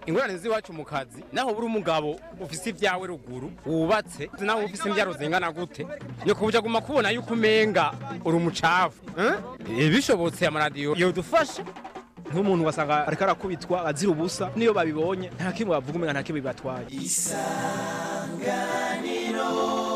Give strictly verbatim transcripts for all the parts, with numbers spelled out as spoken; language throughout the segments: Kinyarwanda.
ingorane z'iwacu mu kazi naho buri umugabo ufise ibyawe ruguru wubatse naho ufise imbyaro zingana gute ni kubuja guma kubona yuko umenga uri umucafu eh bishobotse amaradiyo yodufasha nk'umuntu wasanga ariko arakubitwa azira ubusa niyo babibonye nta kimwe bavuga umenga nta kimwe bibatwaye. Isanganiro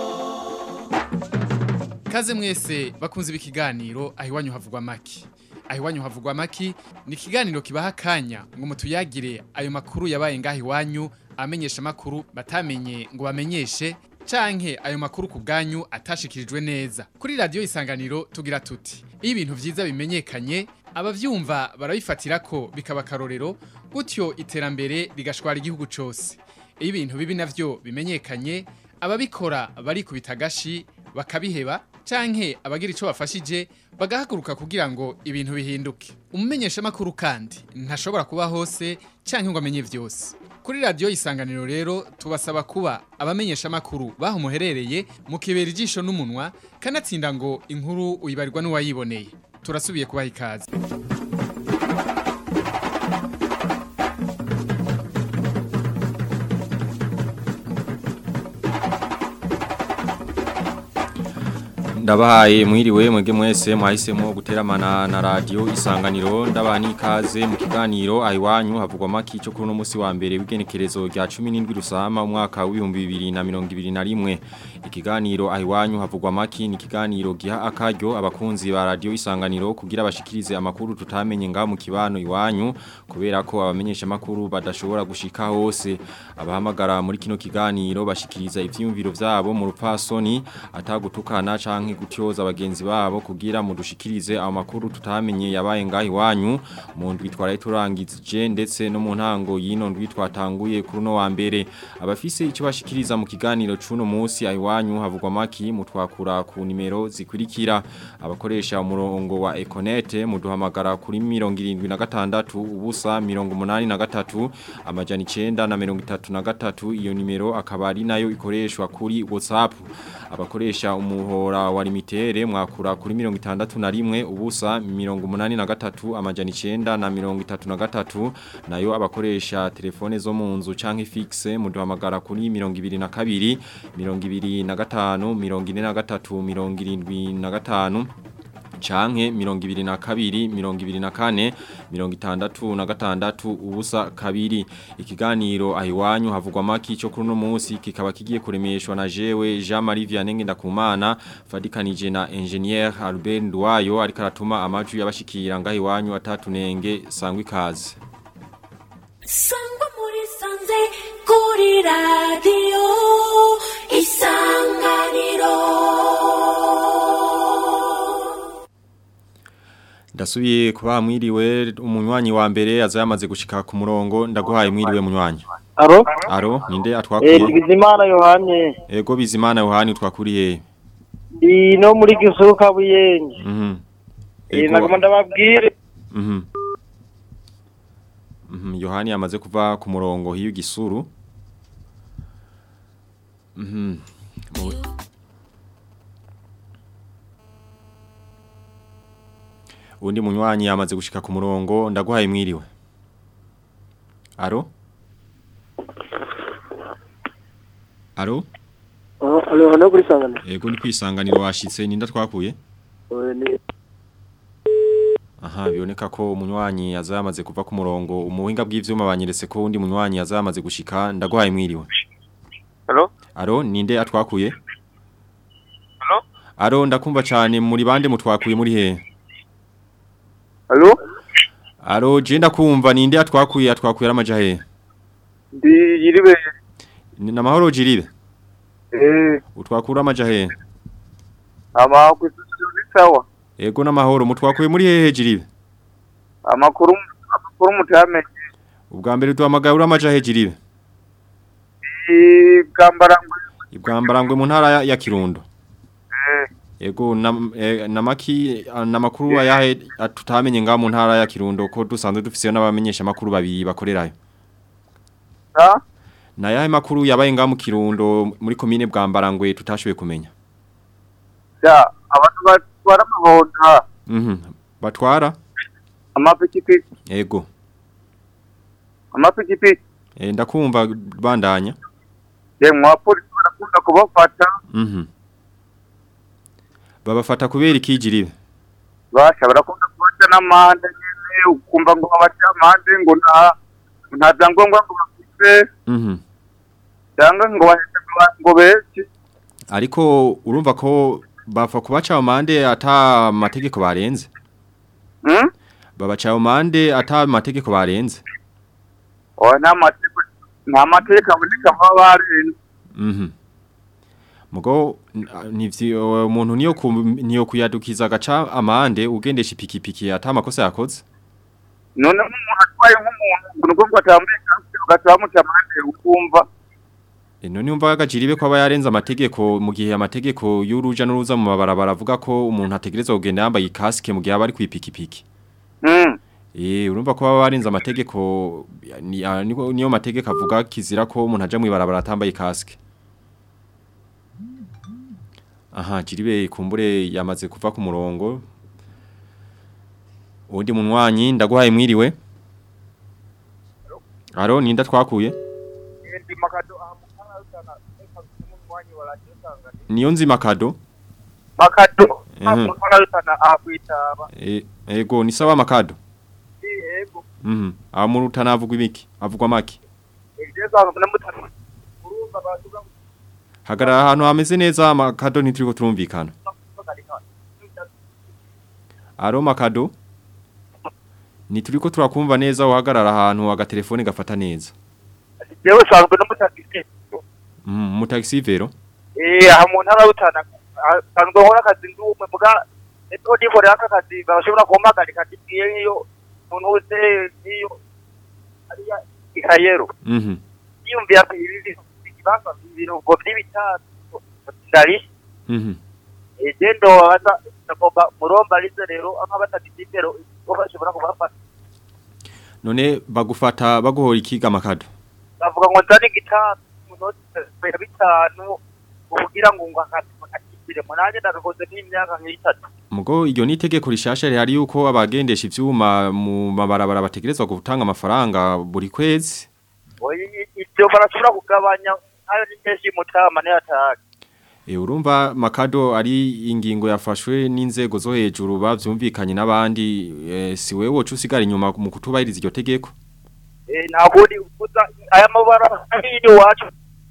kaze mwese bakunze ibikiganiro ahiwanyu havugwa maki. Ahiwanyu havugwa maki ni ikiganiro kibaha kanya ngo mutuyagire ayo makuru yabaye ngaho iwanyu amenyesha makuru batamenye ngo bamenyeshe canke ayo makuru ku bwanyu atashikirijwe neza. Kuri radio Isanganiro tugira tuti iyo ibintu vyiza bimenyekanye abavyumva barabifatira ko bikaba karorero gutyo iterambere rigashwara igihugu cose. Iyo ibintu bibi navyo bimenyekanye ababikora bari kubitagashi bakabiheba canke abagira ico bafashije bagahaguruka kugira ngo ibintu bihinduke. Umumenyesha makuru kandi ntashobora kuba hose canke ngo amenye vyose. Kuri radio Isanganiro rero tubasaba kuba abamenyesha makuru baho muherereye mu kibera ijisho n'umunwa kanatsinda ngo inkuru uyibarirwa n'uwayiboneye. Turasubiye kubaha ikaze. Ndabahaye mwiriwe mwege mwese mwahisemo guteramana na radio Isanganiro ndabani ikaze mu kiganiro ahiwanyu havugwa maki cyo kuri no musi wa mbere w'igenekerezo rya cumi n'indwi rusama umwaka w'ibihumbi bibiri na mirongo ibiri na rimwe. Ikiganiro ahiwanyu havugwa maki ni kiganiro giha akaryo abakunzi ba radio Isanganiro kugira bashikirize amakuru tutamenye nga mu kibano iwanyu kubera ko abamenyesha makuru badashobora gushika hose. Abahamagara muri kino kiganiro bashikiriza ivyumviro vyabo mu rupfasoni atagutukana canke gutyoza abagenzi babo kugira mudushikirize amakuru tutamenye yabaye ngaho iwanyu mu ndwi twaraye turangije ndetse no mu ntango yino ndwi twatanguye kuri no wa mbere. Abafise icyo bashikiriza mu kiganiro cuno munsi ahiwanyu havugwa maki mutwakura ku nimero zikurikira. Abakoresha umurongo wa Econet muduhamagara kuri mirongo irindwi na gatandatu ubusa mirongo umunani na gatatu amajana icenda na mirongo itatu na gatatu. Iyo nimero akaba ari nayo ikoreshwa kuri WhatsApp. Abakoresha umuhora wa limitere mwakura kuri mirongo itandatu na rimwe ubusa mirongo umunani na gatatu amajana icenda na mirongo itatu na gatatu. Nayo abakoresha telefone zo mu nzu canke fixe muduhamagara kuri mirongo ibiri na kabiri mirongo ibiri na gatanu mirongo ine na gatatu mirongo irindwi na gatanu canke mirongo ibiri na kabiri mirongo ibiri na kane mirongo itandatu na gatandatu ubusa kabiri. Ikiganiro ahiwanyu havugwa maki cyo kuri no munsi kikaba kigiye kuremeshwa na jewe Jean Marie Vianney Ndakumana fadikanije na engineer Albert Ndwayo ariko aratuma amaju yabashikira ngaho iwanyu atatunenge sangwa ikaze. Sangwa muri sanze kuri radio Isanganiro. Ndasubiye kuba mwiriwe umunywanyi wa mbere azayamaze gushika ku murongo ndaguhaye mwiriwe munywanyi. Aro? Aro ninde atwakuriye? Eh Bizimana Yohane. Ego Bizimana Yohane twakuriye. Ndi no muri Gisuka Buyenje. Mhm. Eh nagomba ndababwire. Mhm. Mhm Yohane yamaze kuva ku murongo hiyo Gisuru. Mhm. Undi munywanyi yamaze gushika ku murongo ndaguhaye mwiriwe. Aro? Aro? Oh, alo hano kuri Isanganiro. Ego ni kwisanganiro washitse ninda twakuye? Oye ni. Aha biboneka ko umunywanyi yazamaze kuva ku murongo umuhinga bw'ivyuma banyeretse ko undi munywanyi yazamaze gushika ndaguhaye mwiriwe. Alo? Aro ninde atwakuye? Alo? Aro ndakumva cyane muri bande mutwakuye muri he? Alo? Aro jenda kumva ninde atwakuye atwakuye amaja he? Ndi yiribe. Ni namahoro jiribe? Eh. Utwakura amaja he? Ama kwisubizo sawa. Ego namahoro mutwakuye muri hehe jiribe? Amakuru amakuru mutamenye. Ubwa mbere duhamagaye uramaja he jiribe? Ibwambarangwe. Ibwambarangwe mu ntara ya, ya Kirundo. Eh. Ego na eh, namaki namakuru ayahe tutamenye nga mu ntara ya Kirundo ko dusanzwe dufise n'abamenyesha makuru babiri bakorerayo. Ha? Na yahe makuru yabaye nga mu Kirundo muri commune Bwambarangwe tutashoboye kumenya. Ya abantu batwara amahonda. Mhm. Batwara? Amapikipiki. Ego. Amapikipiki. Eh ndakumva bandanya. Yemwe abapolisi barakunda kubafata. Mhm. Babafata kubera ikigiribe. Basha barakunda kubaca n'amande nyene ukumva ngo babaca amande ngo nta nta byangombwa ngo bafite. Mhm. Cyangwa ngo bahetse ngo beki. Ariko urumva ko bafa kubaca amande ata mategeko barenze. Hmm? Babaca amande ata mategeko barenze. Oya nta mategeko nta mategeko aboneka babarenze. Mhm. Mugo nivyi umuntu niyo ku, niyo kuyadukiza gaca amande ugendesha ipikipiki ata makosa yakoze. None umuntu atwaye nk'umuntu ngo ngo atambuye kandi ugatamutse amande ukumva. E none umva agaciribe ko aba yarenza amategeko mu gihe amategeko y'uruja n'uruza mu mabarabara avuga ko umuntu ategereza kugenda yambaye casque mu gihe aba ari ku ipikipiki. Mm. Eh urumva ko aba barenza amategeko ni, niyo mategeko avuga kizira ko umuntu aja mu ibarabara atambaye casque. Aha jiribe kumbure yamaze kuva ku murongo. Undi munwanyi ndaguhaye mwiriwe. Aro ninda twakuye? Ndi makado ahamukana sana munwanyi wala jesanga. Niyo nzi makado? Makado ahamukana sana akwitaba. Eh ego ni sawa makado. Ego. Mhm. Amuruta navugwa ibiki? Avugwa maki? Ejeza namutana. Urumva batuga Hagara hano hameze neza makado nituriko turumvikana. Aro makado? Nituriko turakumva neza uhagarara ahantu agatelefone gafata neza. Jewe sanzwe n'umutaxi. Mhm, mutaxi vero? Eh aha mu ntara y'Utana sanzwe nkora akazi ndumwe muga eto dikore aka kazi bashobora kumpagarika kigiye iyo umuntu wese iyo ariya ikayero. Mhm. Yumvira ibi basa ibintu ngo by'ibitatu ndari. Mhm. Egendo ata nakomba muromba lize rero aka batadipero bashobora kubafata. None bagufata baguhora ikiga makado? Bavuga ngo ndani gitatu munoti bitanu kugira ngo ngo akatire munanje ndagakoze n'imyaka nk'itatu. Mugo iryo nitegeko rishasha rihari yuko abagendesha ivyuma mu mabarabara bategerezwa gutanga amafaranga buri kwezi. Oyi ibyo barashobora kugabanya ayo ni keshi mutama ne ataka. E urumva makado ari ingingo yafashwe n'inzego zo hejuru bavyumvikanye n'abandi e, si wewe wocu usigara inyuma mu kutubahiriza iryo tegeko. Eh nabudi kuza aya mabara hino wacu.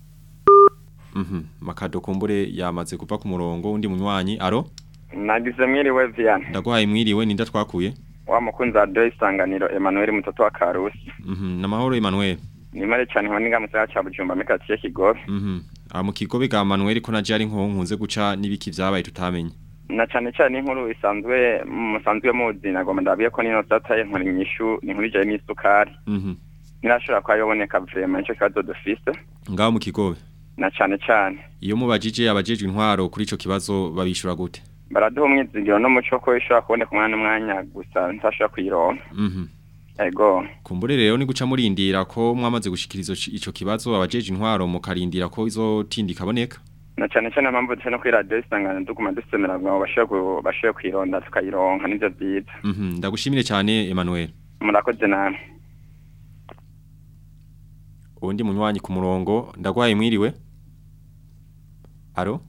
Mhm. Makado kumbure yamaze kuva ku murongo undi munywanyi aro? Nagize mwiriwe Vian. Ndaguhaye mwiriwe ninda twakuye? Wa mukunza radio isanganiro Emmanuel Mutoto wa Karusi. Mhm. Namahoro Emmanuel. Ni mare cyane honinga musaya cha Bujumba mekatiye Kigobe. Mhm. Ah mu Kigobe ga Emmanuel ko naje ari nko nkunze guca nibiki vyabaye tutamenye. Na cyane cyane inkuru isanzwe musanzwe muzi nagomba ndabiye ko nino sataye nkuri nyishu ni nkuru je n'isukari. Mhm. Nirashobora kwayoboneka vraiment ico kibazo dufise. Ngaho mu Kigobe. Na cyane cyane. Iyo mubajije abajejwe intwaro kuri ico kibazo babishura gute? Baraduha umwizigiro no muco ko ishobora kuboneka umwana umwanya gusa ntashobora kuyironka. Mhm. Ego. Kumbure rero ni guca murindira ko mwamaze gushikiriza ico kibazo abajeje intwaro mukarindira ko izotindika aboneka. Na cyane cyane mpamvu tse no kuri radio isangana dukuma dusemera ngo bashobora bashobora kwironda tukayironka nivyo byiza. Mhm. Ndagushimire cyane Emmanuel. Murakoze namwe. Undi munywanyi ku murongo ndagwaye mwiriwe. Aro?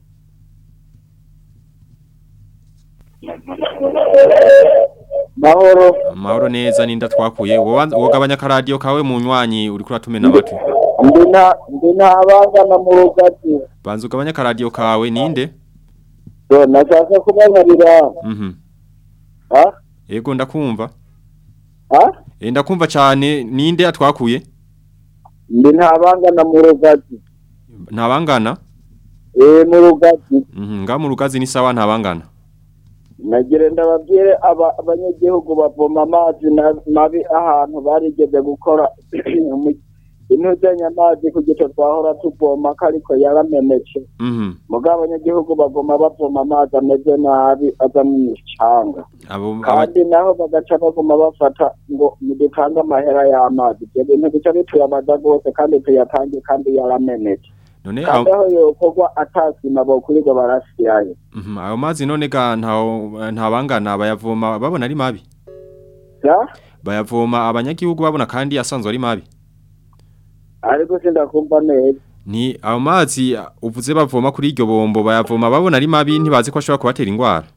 Mahoro. Mahoro neza ninda twakuye. Wogabanya ka radio kawe munywanyi uri kuratumena amatwi. Ndina ndina abangana mu rugati. Banza ugabanya ka radio kawe ninde? So nashaka kubanarira. Mhm. Ha? Yego ndakumva. Ha? E ndakumva cyane ninde atwakuye? Ndi ntabangana mu rugati. Ntabangana? Eh mu rugati. Mhm, nga mu rugazi ni sawa ntabangana. Nagire ndababwire aba abanyagihugu bavoma amazi mabi ahantu barigeze gukora intuzenya amazi ku gito twahora tuvoma ariko yaramenetse. Mhm. Mugabo abanyagihugu bavoma bavoma amazi ameze nabi aza mu micanga. Abo kandi naho bagaca baguma bafata ngo mudutanga amahera y'amazi. Ibyo bintu bica bituyamaza rwose kandi tuyatange kandi yaramenetse. None kandi aho yokorwa atasima bokurirwa barasiyaye. Mhm. Ayo mazi none ga nta ntabangana bayavoma babona ari mabi. Ya? Bayavoma abanyagihugu babona kandi asanzwe ari mabi. ariko sindakumva neza. Ni ayo mazi uvuze bavoma kuri iryo bombo bayavoma babona ari mabi ntibazi ko ashobora kubatera ingwara.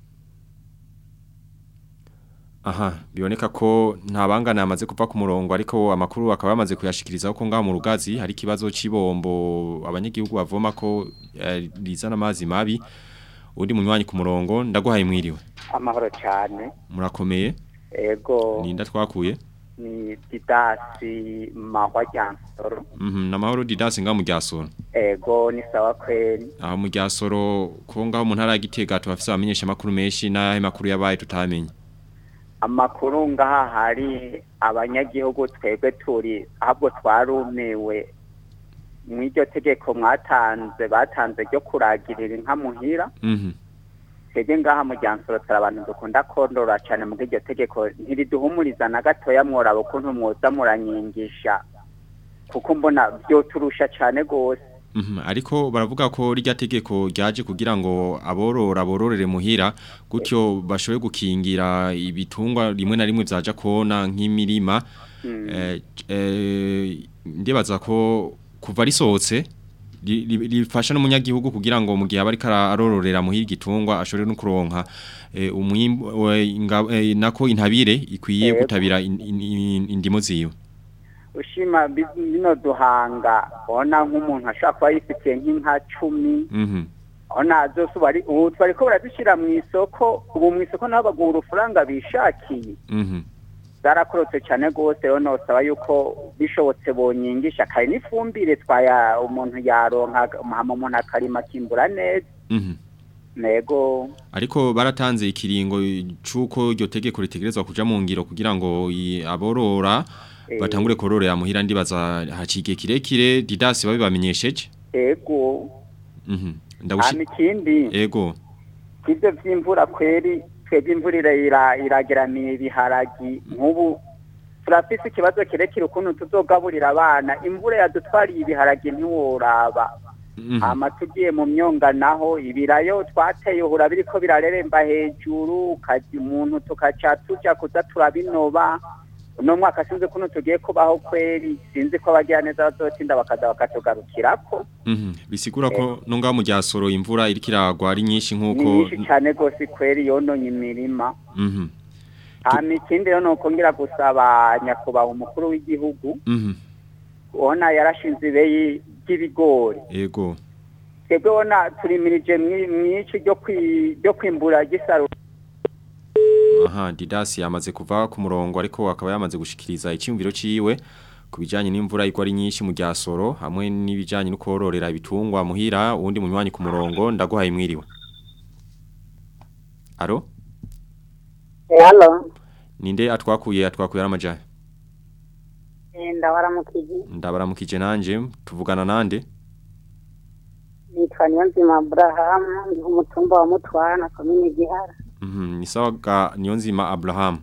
Aha, biboneka ko nta bangana yamaze kuva ku murongo ariko amakuru akaba yamaze kuyashikiriza ko ngaho mu Rugazi hari kibazo c'ibombo abanyagihugu bavoma ko eh, rizana amazi mabi. Undi munywanyi ku murongo ndaguhaye mwiriwe. Amahoro cyane. Murakomeye? Ego. Ninda twakuye? Ni Didasi Mahwa Jansoro. Mhm, na mahoro Didasi nga mu Ryasoro. Ego ni sawa kweli. Ah mu Ryasoro ko ngaho mu ntara ya Gitega tubafise abamenyesha makuru menshi na makuru yabaye tutamenye. Amakuru ngaha hari abanyagihugu twebwe turi ahubwo twarumewe mw'iryo tegeko mwatanze batanze ryo kuragirira inka muhira. Mhm. Twebwe ngaha mu Ryansoro turi abantu dukunda kondora cyane mu iryo tegeko ntiriduhumuriza na gatoya mworaba ukuntu mwoza muranyingisha kuko mbona byo turusha cyane gose. Mhm, ariko baravuga ko rya tegeko ryaje kugira ngo aborora bororere muhira gutyo bashobe gukingira ibitungwa rimwe na rimwe byaja kona nk'imirima. Mm. Eh, eh, ndibaza ko kuva risohotse rifasha n'umunyagihugu kugira ngo mu gihe abari kararororera muhira igitungwa ashobore no kuronka eh, umwimbo eh, nako intabire ikwiye gutabira in, in, in, indimo ziwe. Ushima bino duhanga ona nk'umuntu ashaka kuba yifitiye nk'inka cumi. Mhm. Ona zose bari ubu bariko barazishira mu isoko ubu mu isoko naho bagura urufaranga bishakiye. Mhm. Zarakorotse cyane gose rero nosaba yuko bishobotse bonyingisha kare n'ifumbire twaya umuntu yaronka mahama umuntu akarima kimbura neza. Mhm. Nego ariko baratanze ikiringo cuko iryo tegeko ritegerezwa kuja mu ngiro kugira ngo aborora e, batangure kororera muhira ndibaza hacike kirekire Didasi babibamenyesheje. Ego. Mhm. Ndagushi. Amikindi. Ego. Kivyo vy'imvura kweri twebwe imvura ira irageramiye ibiharagi nk'ubu turafise ikibazo kirekire ukuntu tuzogaburira abana imvura yadutwariye ibiharagi ntiworaba. Hama tugiye mu myonga naho ibirayo twateye uhura biriko birareremba hejuru kazi umuntu tukaca tuja kuza turabinoba uno mwaka sinzi kuno tugiye kubaho kweri sinzi ko abagira neza bazotinda bakaza bakatugarukirako. Mhm. Bisigura ko no ngaho mu Ryasoro imvura iriko iragwa ari nyinshi nkuko nyinshi cyane gose kweri yononye imirima. Mhm. Hama ikindi rero no kongera gusaba nyakubaha umukuru w'igihugu. Mhm. Ona yarashinze ibeyi y'ibigori. Yego. Twebwe ona turimirije mwici ryo ryo kwimbura gisaro. Aha, Didasi yamaze kuva ku murongo ariko akaba yamaze gushikiriza icyumviro ciwe kubijanye n'imvura igwa ari nyinshi mu Ryasoro hamwe n'ibijanye no kororera ibitungwa muhira uwundi munywanyi ku murongo ndaguhaye mwiriwe. Aro? Hello. Ninde atwakuye atwakuye aramajaye? Ndabaramukije. Ndabaramukije nanje tuvugana nande? Nitwa Niyonzima Abraham ndi umutumba wa Mutwana komine Gihara. Mhm, ni sawa ga Niyonzima Abraham.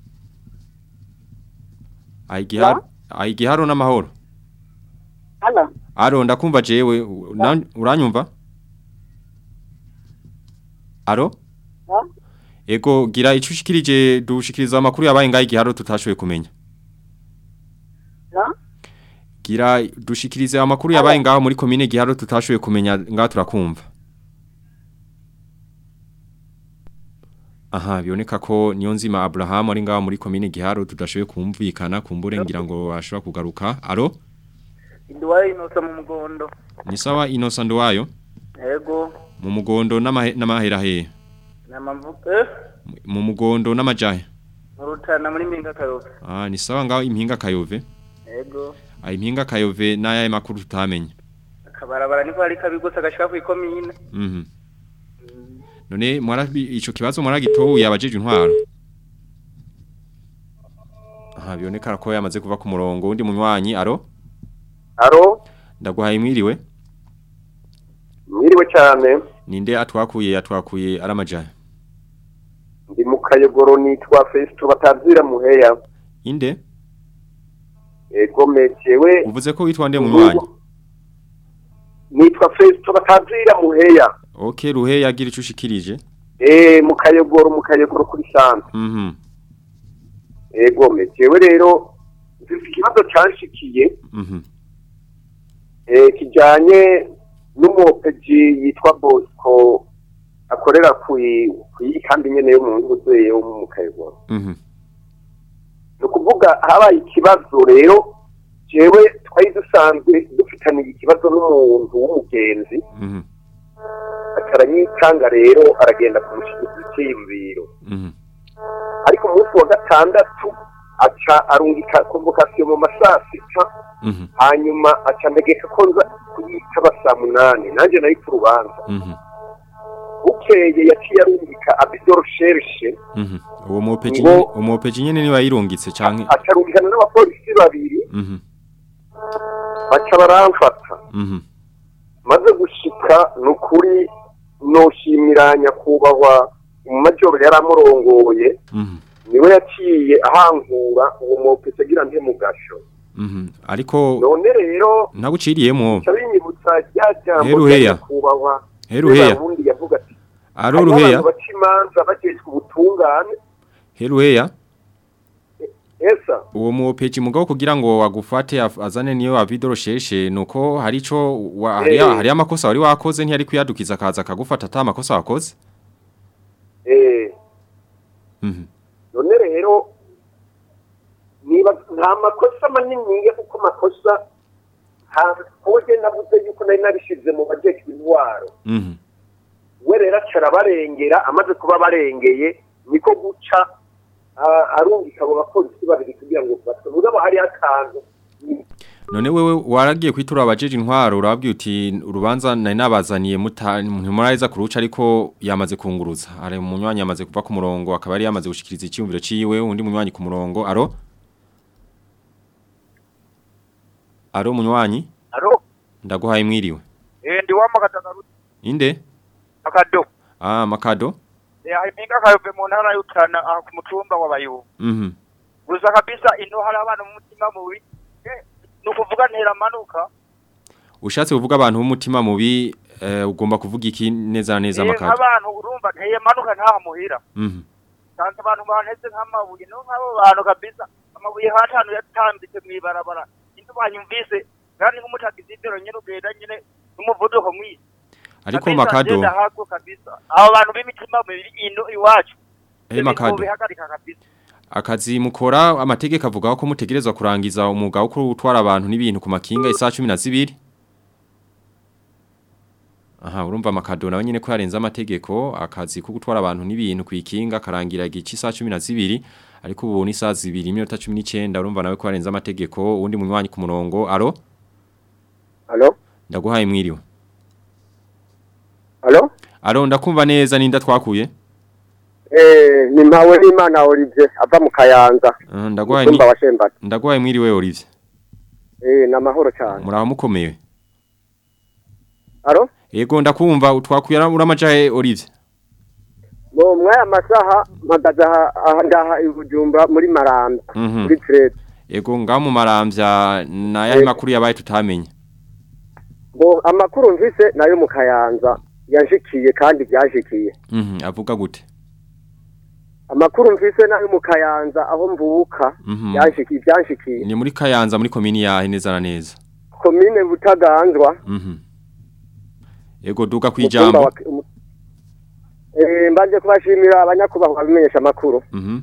Ai Giharo, ai Giharo na mahoro. Hello. Aro ndakumva jewe uranyumva? Aro? Ha? Ego gira icushikirije dushikiriza amakuru yabaye ngaye Giharo tutashoboye kumenya. Ha? Gira dushikirize amakuru yabaye ngaho muri komine Giharo tutashoboye kumenya ngaho turakumva. Aha bioneka ko Niyonzima Abraham ari ngaho muri komine Giharo tudashoboye kumvikana kumbure ngira ngo ashobora kugaruka. Aro? Nduwayo Inosa mu mugondo. Ni sawa Inosa Nduwayo? Ego. Mu mugondo n'amahera he? Namamvuke. Mu mugondo n'amajahe? Mu Rutana muri Mpinga Kayove. Ah ni sawa ngaho Impinga Kayove? Ego. Ah Impinga Kayove n'aya makuru tutamenye. Akabarabara niko ari kabigose gashika ku ikomine. Mhm. None mwarabi ico kibazo mwaragitowe yabajeje intwaro. Aha bioneka ko yamaze kuva ku murongo undi munywanyi aro? Aro? Ndaguhaye mwiriwe? Mwiriwe cyane. Ninde atwakuye atwakuye aramajaye? Ndi mu Kayogoro nitwa Festo batazira muheya. Inde? Ego mejewe. Uvuze ko witwa nde munywanyi? Nitwa Festo batazira muheya. Okay, ruhe yagira icushikirije. Eh mu Kayogoro mu Kayogoro kuri Santa. Mhm. Ego mejewe rero ikibazo canshikiye. Mhm. eh kijanye n'umupeji yitwa Bosco akorera ku kandi nyene yo mu ntuze yo mu Kayogoro. Mhm. No kuvuga habaye ikibazo rero jewe twari dusanzwe dufitanye ikibazo n'umuntu w'umugenzi. Mhm. Akaranyitanga rero aragenda kumushikiriza icyimviro. Mhm. Ariko umunsi wa gatandatu aca arungika convocation mu masaa sita. Mhm. Hanyuma aca ndegeka ko nza kuyitaba saa munani nanje nari ku rubanza. Mhm. Bukeye yaciye arungika abido recherche. Mhm. Uwo mupeji nyene uwo mupeji nyene ni wayirungitse canke acarungikana n'abapolisi babiri. Mhm. Baca baramfata. Mhm. Maze gushika nukuri noshimira nyakubahwa mu majoro yaramurongoye. Mhm. Niwe yaciye ahankura uwo mupeji agira nte mugasho. Mhm. Ariko none rero naguciriyemo cabinyibutsa ryajambo Heruheya kubahwa Heruheya ubundi yavuga ati Aro Ruheya bacimanza bagezwe ubutungane Heruheya Esa uwo mupeji mugabo kugira ngo agufate azane niyo avidorosheshe nuko harico hari hari amakosa wari wakoze ntiyari kuyadukiza kaza kagufata ata amakosa wakoze eh Mhm. none rero niba nta makosa manini nge kuko makosa ha koje navuze yuko nari narishize mu bajeki intwaro. Mhm. We rero acara barengera amaze kuba barengeye niko guca arungika abo bapolisi babiri kugira ngo batwe mugabo hari akantu. None wewe waragiye kwitura abajeje intwaro urabwiye uti urubanza nari nabazaniye mutariza kuruca ariko yamaze kunguruza ari umunywanyi yamaze kuva ku murongo akaba ari yamaze gushikiriza icyumviro ciwe undi munywanyi ku murongo aro Aro munywanyi Aro Ndaguhaye mwiriwe Eh ndi wa makatagaru Inde Makado Ah makado Eh impinga kayove mu ntara y'utana aha ku mutumba w'abayo Mhm Gusa kabisa ino hari abantu mu mutima mubi eh nukuvuga ntera manuka Ushatse kuvuga abantu b'umutima mubi eh, ugomba kuvuga iki neza neza makado Eh abantu urumva nteye manuka nta muhira Mhm Kandi abantu baneze nk'amabuye no nk'abo bantu kabisa amabuye hatanu yatambitse mwibarabara banyumvise kandi nk'umutagizidero nyine ugenda nyine n'umuvuduko mwisi ariko makado abo bantu b'imitima mibiri ino iwacu eh makado akazi mukora amategeko avuga ko mutegerezwa kurangiza umwuga wo gutwara abantu n'ibintu ku makinga isaha cumi na zibiri aha urumva makado nawe nyine ko yarenza amategeko akazi ko gutwara abantu n'ibintu ku ikinga karangira igice isaha cumi na zibiri ariko ubu ni saa zibiri iminota cumi n'icyenda urumva nawe ko yarenza amategeko undi munywanyi ku murongo aro Alo Ndaguhaye mwiriwe Alo Aro ndakumva neza ninda twakuye Eh ni mpawe n'Imana Olivier ava mu Kayanza uh, Ndaguhaye ni Ndaguhaye mwiriwe Olivier Eh na mahoro cyane Muraho mukomeye Alo Yego ndakumva utwakuye uramajahe Olivier Bo mwaya masaha magaza ahangaha ibujumba muri Maramba mm muri Trade Yego ngaho mu Marambya na yahe makuru yabaye tutamenye Bo amakuru mvise nayo mu Kayanza yanshikiye kandi byashikiye Mhm avuga gute Amakuru mvise nayo mu Kayanza aho mvuka yanshikiye byanshikiye Ni muri Kayanza muri komini yahe neza na neza Komine Butaganzwa Mhm Yego duka kwijambo Eh mbanje kubashimira abanyakubahwa bimenyesha amakuru. Mhm.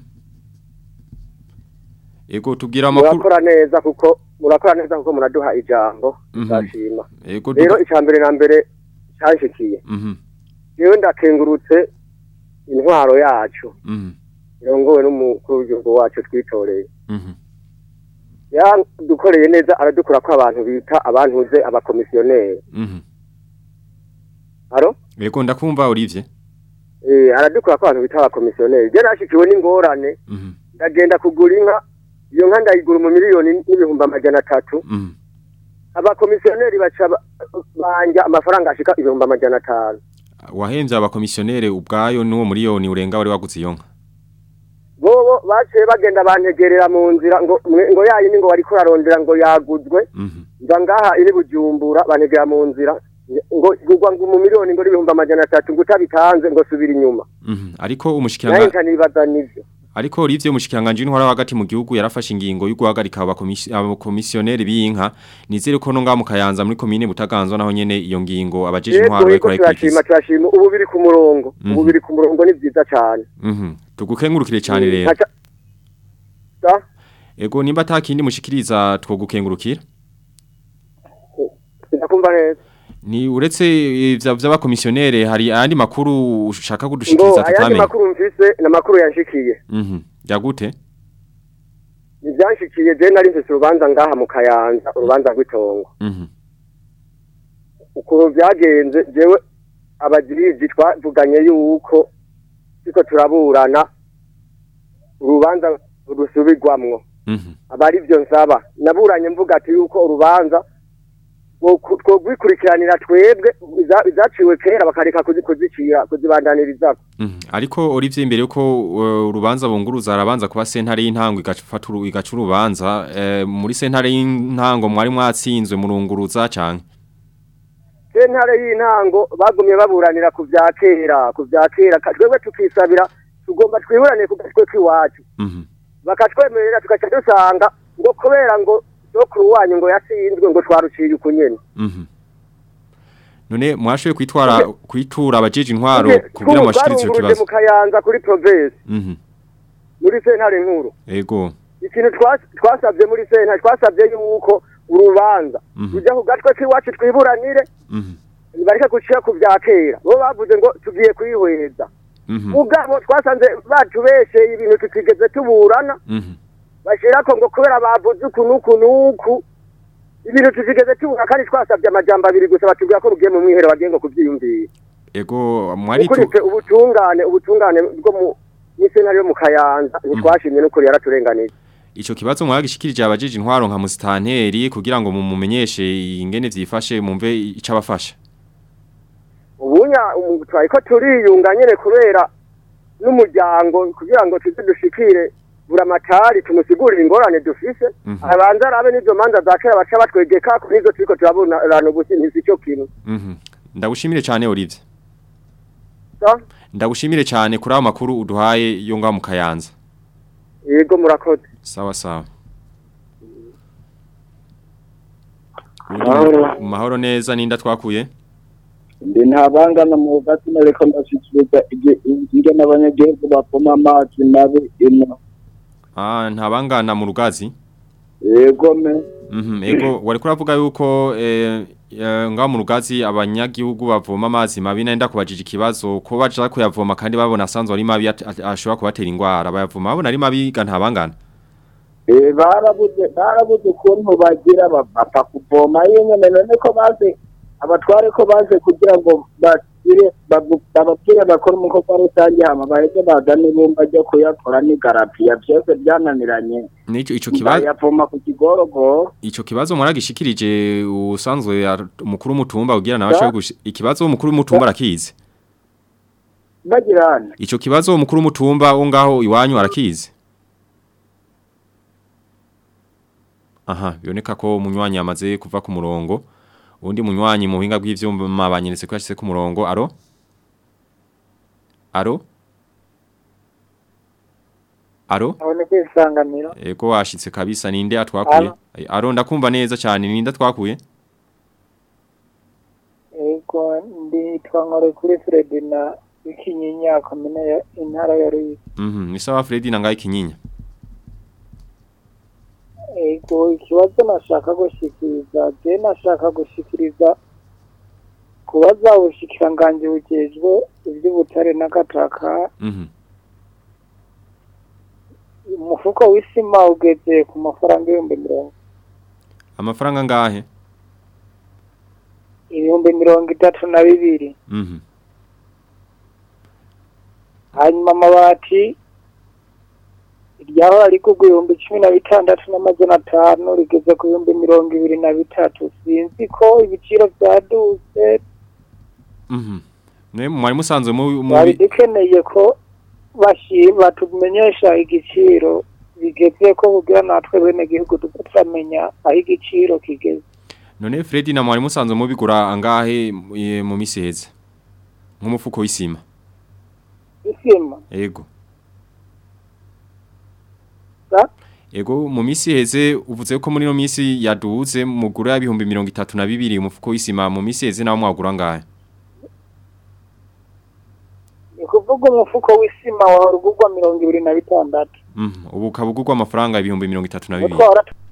Ego tubwira amakuru. Murakora neza kuko murakora neza kuko muraduha ijambo. Ndashima. Ego rero icambere na mbere cyashikiye. Mhm. Yewe ndakengurutse intwaro yacu. Mhm. Irongowe n'umukuru w'igihugu wacu twitoreye. Mhm. Ya dukoreye neza aradukura ko abantu bita abantuze abakomisiyoneri. Mhm. Aro? Ego ndakumva Olivier. Eh aradukura ko abantu bita abakomisiyoneri. Je nashikiwe n'ingorane. Mhm. Ndagenda kugura inka iyo nka ndayigura mu miliyoni n'ibihumbi amajana atatu. Mhm. Abakomisiyoneri baca banja amafaranga ashika ibihumbi amajana atanu. Wahemvye abakomisiyoneri ubwayo n'uwo miliyoni urenga wari waguze iyo nka. Bobo bace bagenda bantegerera mu nzira ngo ngo yayi ni ngo wari kurarondera ngo yaguzwe. Mhm. Nza ngaha iri bujumbura bantegera mu nzira ngo gugwa ngo mu miliyoni ngo ibihumbi amajana atatu ngo utabitanze ngo subira inyuma. Mhm. Ariko umushikiranga Naye nibaza nivyo. Ariko Olivier mushikiranganje intwara hagati mu gihugu yarafashe ingingo yo guhagarika abakomisiyoneri b'inka nizere ko no ngamu Kayanza muri commune Butaganzwa naho nyene iyo ngingo abajeje intwara bariko turashima turashima ubu biri ku murongo ubu biri ku murongo ni byiza cyane mhm tugukengurukire cyane rero Ego nimba atakindi mushikiriza twogukengurukira Ndakumva neza Ni uretse vy'abakomisiyonere hari ayandi makuru ushaka kudushikiriza tutamenye. Ayandi makuru mfise na makuru yanshikiye. Mhm. Yagute? Ivyanshikiye je nari mfise urubanza ngaha mu Kayanza, urubanza rw'itongo. Mhm. Uko vyagenze jewe abajiriji twavuganye yuko siko turaburana urubanza rusubirwamwo. Mhm. Abari byo nsaba. Naburanye mvuga ati yuko urubanza twogwikurikiranira twebwe izaciwe kera bakareka kuzicira kuzibandaniriza mhm ariko Olivier imbere yuko urubanza bunguruza arabanza kuba sentare y'intango igafata igaca urubanza muri sentare y'intango mwari mwatsinzwe murunguruza canke sentare y'intango bagumye baburanira ku vya kera ku vya kera twebwe tukisabira tugomba twiburane ku gatwe k'iwacu mhm bakatwemerera tugaca dusanga ngo kubera ngo Dokuru wanyu ngo yasinzwe ngo twaruciye ukunyene. Mhm. None mwashoye kwitwara kwitura abajeje intwaro kugira amashikirizo kibazo. Mu Kayanza kuri province. Mhm. Muri sentare nkuru. Ego. Ikintu twasabye muri sentare twasabye yuko urubanza ujya ku gatwe k'iwacu twiburanire. Mhm. Bareka guciya ku vya kera. Bo bavuze ngo tugiye kwihweza. Mhm. Ugabo twasanze batubeshe ibintu tutigeze tuburana. Mhm. Bashirako ngo kubera bavuze ukunuku nuku ibintu tuzigeze tubura kandi twasabye amajambo abiri gusa batubwira ko rugiye mu mwiherero bagengo kuvyiyumvira Ego mwari tu ubutungane ubutungane bwo mu misenari yo mu Kayanza ntitwashimye no kuri yaraturenganije Ico kibazo mwagishikirije abajeje intwaro nka musitanteri kugira ngo mumumenyeshe ingene vyifashe mumve icabafasha Ubunya umutwaye ko turiyunga nyene kubera n'umuryango kugira ngo tuzidushikire buramatari tumusigurira ingorane dufise abanza arabe nizo manza za kera baca batwegeka kuri izo turiko turabona rano gusinzi cyo kintu mhm ndagushimire cyane Olivier so ndagushimire cyane kuri ayo makuru uduhaye yo nga mu Kayanza yego murakoze sawa sawa Mahoro mahoro neza ninda twakuye ndi ntabangana mu gati nareko ndashikiriza inge n'abanyagihugu bapoma amazi nabi ino Ah ntabangana mu rugazi Yego me Mhm ego wari kuravuga yuko eh nga mu rugazi abanyagihugu bavoma amazi mabi nenda kubajije ikibazo ko baje kuyavoma kandi babona asanzwe ari mabi ashobora kubatera ingwara bayavoma babona ari mabi ntabangana Eh barabuze barabuze kuntu bagira bapfa kuvoma yenyene none ko baze abatware ko baje kugira ngo bagire bababwire bakora umukozi rusange hama baheze bagane bumba ryo kuyakora ni garapiya byose byananiranye nico ico kibazo yavoma ku kigorogo ico kibazo mwaragishikirije usanzwe umukuru w'umutumba ugira nabashoye ikibazo umukuru w'umutumba arakizi bagirana ico kibazo umukuru w'umutumba wo ngaho iwanyu arakizi Aha biboneka ko umunywanyi amaze kuva ku murongo undi munywanyi mu buhinga bw'ivyuma banyeretse ko yashyize ku murongo aro aro aro abone kwisanganira ego washitse kabisa ninde atwakuye aro ndakumva neza cyane ninde atwakuye ego ndi twangore kuri Fredina ikinyinya komine ya intara ya Ruyi mhm ni sawa Fredina ngaye kinyinya Ego ikibazo nashaka gushikiriza je nashaka gushikiriza kubaza ubushikiranganje bugejwe iby'ubutare n'agataka mhm umufuko w'isima ugeze ku mafaranga y'ibihumbi mirongo amafaranga ngahe ibihumbi mirongo itatu na bibiri mhm hanyuma amabati iryaho ari ku ibihumbi cumi na bitandatu n'amajana atanu rigeze ku bihumbi mirongo ibiri na bitatu sinzi ko ibiciro byadutse mhm ne mwari musanzwe mu bari dukeneye ko bashima tumenyesha igiciro bigeze ko kugira natwe bene gihugu tutamenya aho igiciro kigeze none Fredi na mwari musanzwe mu bigura angahe mu misiheze nk'umufuko w'isima isima yego Ego mu misi heze uvuze ko muri no misi yaduze mugura y'ibihumbi mirongo itatu na bibiri umufuko w'isima mu misi heze nawo mwagura ngahe? Kuvuga umufuko w'isima wa rugurwa mirongo ibiri na bitandatu. Mhm ubu kabugurwa amafaranga ibihumbi mirongo itatu na bibiri.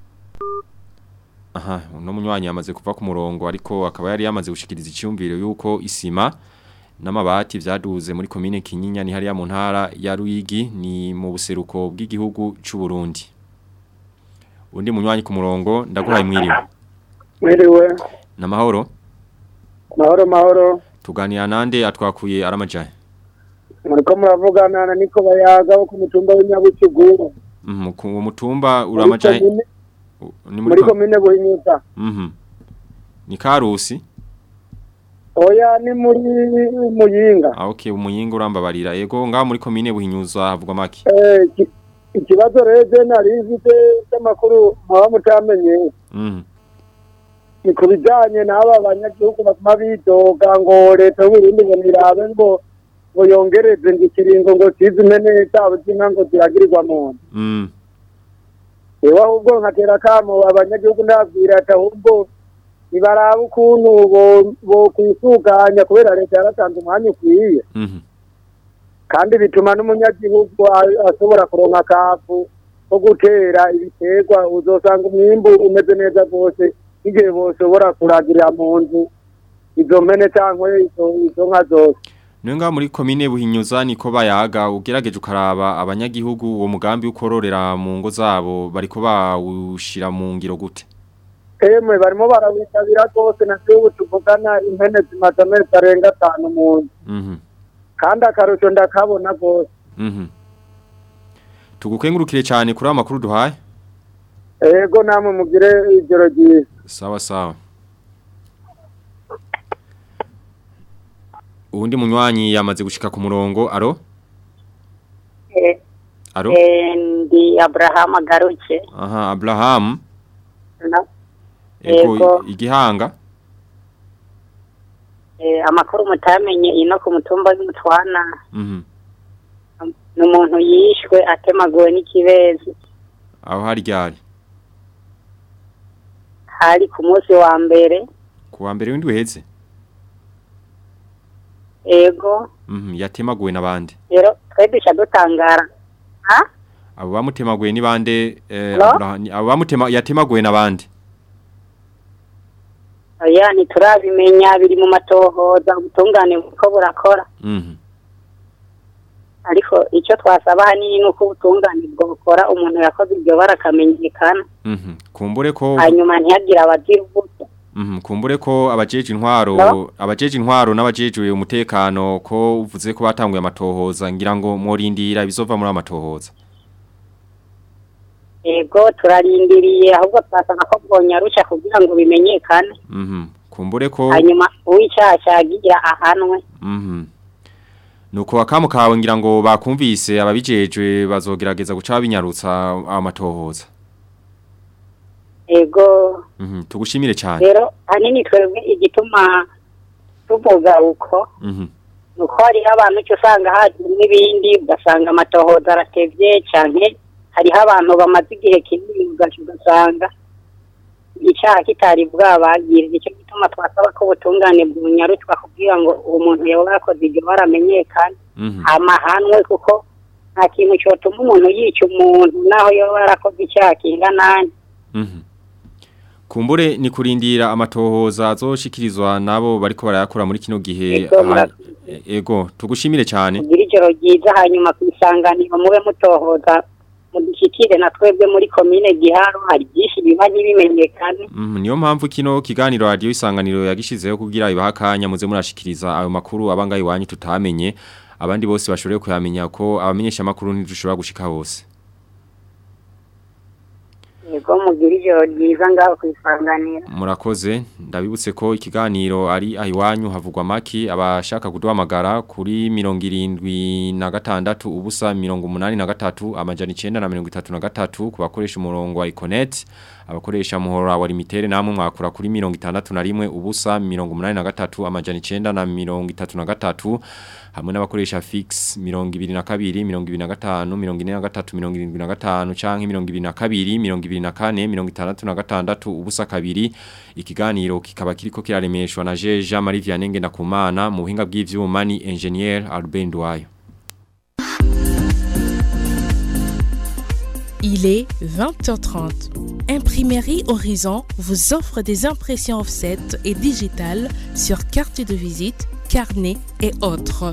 Aha uno munywanyi yamaze kuva ku murongo ariko akaba yari yamaze gushikiriza icyumviro yuko isima n'amabati vyaduze muri commune Kinyinya ni hariya mu ntara ya Ruyigi ni mu buseruko bw'igihugu c'u Burundi. Undi munywanyi ku murongo ndaguhaye mwiriwe. Mwiriwe. Na mahoro? Mahoro mahoro. Tuganira nande atwakuye aramajaye. Muriko muravugana na niko bayaga ku mutumba w'Inyabucugu. Mhm ku mutumba uramajaye. Ni muri commune Buhinyuza. Mhm. Ni Karusi? Oya ni muri Muyinga. Ah okay umuyinga urambabarira. Yego ngaho muri commune Buhinyuza havugwa make. Eh ikibazo reze narizite cy'amakuru mwa mutamenye. Mhm. Ni kubijanye n'aba banyagihugu batuma bidoga ngo leta y'Uburundi ngo nirabe ngo ngo yongereze ngikiringo ngo kizime neza abazinka ngo ziragirirwa mu. Mhm. Ewa ahubwo nkatera kamo abanyagihugu ndabwira ati ahubwo nibaraba ukuntu bo bo kwisuganya kubera leta yaratanze umwanya ukwiye. Mhm. Kandi bituma n'umunyagihugu ashobora kuronka kafu ko gutera ibiterwa uzosanga umwimbu umeze neza rwose igihe boshobora kuragirira mu nzu izo mpene cyangwa izo izo nka zose. Nwenga muri commune Buhinyuza niko bayaga ugerageje ukaraba abanyagihugu uwo mugambi ukororera mu ngo zabo bariko bawushira mu ngiro gute? Emwe barimo barawitabira rwose na cyo tuvugana impene zimaze amezi arenga atanu mu nzu. Mhm. Kandi akarusho ndakabona rwose. Mhm. Tugukengurukire cyane kuri amakuru duhaye. Ego namwe mugire ijoro ryiza. Sawa sawa. Undi munywanyi yamaze gushika ku murongo aro? Eh. Aro? Eh ndi Abraham Garuke. Aha Abraham. No. Ego igihanga. Eh amakuru mutamenye ino ku mutumba w'Umutwana. Mhm. N'umuntu yishwe atemaguwe n'ikibezi. Aho hari ryari? Hari ku munsi wa mbere. Ku wa mbere w'indwi heze? Ego. Mhm yatemaguwe nabande? Rero twebisha dutangara. Ha? Abo bamutemaguwe ni bande eh Abraham abo bamutema yatemaguwe nabande? Aya ni turabimenya biri mu matohoza ubutungane uko burakora. Mhm. Ariko icyo twasaba ni nuko ubutungane bwo bukora umuntu yakoze ibyo barakamenyekana. Mhm. Kumbure ko hanyuma ntiyagira abagirubuto. Mhm. Kumbure ko abajeje intwaro no? abajeje intwaro n'abajeje umutekano ko uvuze ko batanguye amatohoza ngira ngo morindira bizova muri amatohoza. Ego turarindiriye ahubwo twasana ko bwonyaruca kugira ngo bimenyekane. Mhm. Kumbure ko hanyuma uwicaha cyagira ahanwe. Mhm. Nuko akamu kawe ngira ngo bakumvise ababijejwe bazogerageza guca binyarutsa amatohoza. Ego. Mhm. Tugushimire cyane. Rero hanini twebwe igituma tuvuga uko. Mhm. Nuko hari abantu cyo usanga haje n'ibindi ugasanga amatohoza aratevye cyane. Hariho abantu bamaze igihe kinini ugasanga icyaha kitari bwabagira icyo gituma twasaba ko butungane bw'unyarutwa kugira ngo uwo muntu yaba yakoze ibyo baramenyekana amahanwe kuko nta kintu cyotuma umuntu yica umuntu naho yaba yarakoze icyaha kingana. Kumbure ni kurindira amatohoza azoshikirizwa nabo bariko barayakora muri kino gihe. Ego tugushimire cyane. Kugira ijoro ryiza hanyuma kwisanganira mube mutohoza mudishikire na twebwe muri commune Giharo hari byinshi biba ntibimenyekane. Mhm. Niyo mpamvu kino kiganiro radio isanganiro yagishizeho kugira ibahakanya muze murashikiriza ayo makuru abanga iwanyu tutamenye abandi bose bashobore kuyamenya ko abamenyesha makuru ntidushobora gushika hose. Yego mugira ijoro ryiza ngaho kwisanganira. Murakoze ndabibutse ko ikiganiro ari ahiwanyu havugwa maki abashaka kuduhamagara kuri mirongo irindwi na gatandatu ubusa mirongo umunani na gatatu amajana icenda na mirongo itatu na gatatu kubakoresha umurongo wa Iconet abakoresha muhora wa limitere namwe mwakura kuri mirongo itandatu na rimwe ubusa mirongo umunani na gatatu amajana icenda na mirongo itatu na gatatu hamwe n'abakoresha fix mirongo ibiri na kabiri mirongo ibiri na gatanu mirongo ine na gatatu mirongo irindwi na gatanu canke mirongo ibiri na kabiri mirongo ibiri na kane mirongo itandatu na gatandatu ubusa kabiri ikiganiro kikaba kiriko kiraremeshwa na Jean Marie Vianney Ngendakumana mu buhinga bw'ivyuma ni Engineer Albert Ndwayo. Il est vingt heures trente. Imprimerie Horizon vous offre des impressions offset et digitales sur carte de visite, carnet et autres.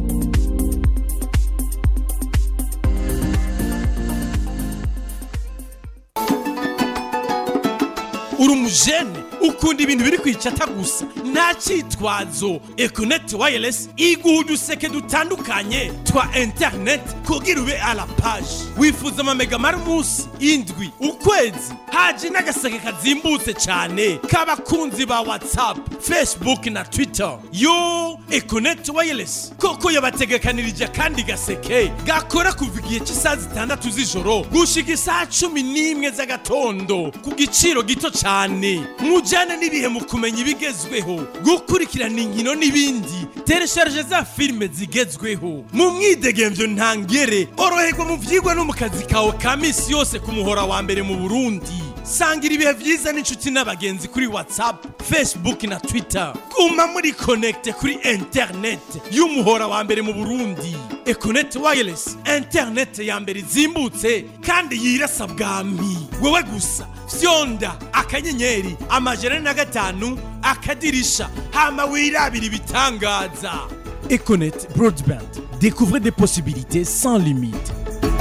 Urumujene ukunda ibintu biri kwicata gusa nta citwazo Econet Wireless iguha seke dutandukanye twa internet kugira ube à la page wifuza ama mega marmus indwi ukwezi haje n'agaseke kazimbutse cyane kabakunzi ba WhatsApp Facebook na Twitter yo Econet Wireless koko yabategekanirije kandi gaseke gakora kuva igihe cy'isaha zitandatu z'ijoro gushika isaha cumi n'imwe z'agatondo ku giciro gito cyane mujana n'ibihe mu kumenya ibigezweho gukurikirana inkino n'ibindi telecharge za filme zigezweho mu mwidegemvyo ntangere oroherwa mu vyigwa no mu kazi kawe ka misi yose ku muhora wa mbere mu Burundi sangira ibihe vyiza n'inshuti n'abagenzi kuri WhatsApp Facebook na Twitter guma muri connect kuri internet y'umuhora wa mbere mu Burundi Econet Wireless internet ya mbere zimbutse kandi yirasa bwami wewe gusa fyonda akanyenyeri amajana na gatanu akadirisha hama wirabira ibitangaza. Econet Broadband, découvrez des possibilités sans limite.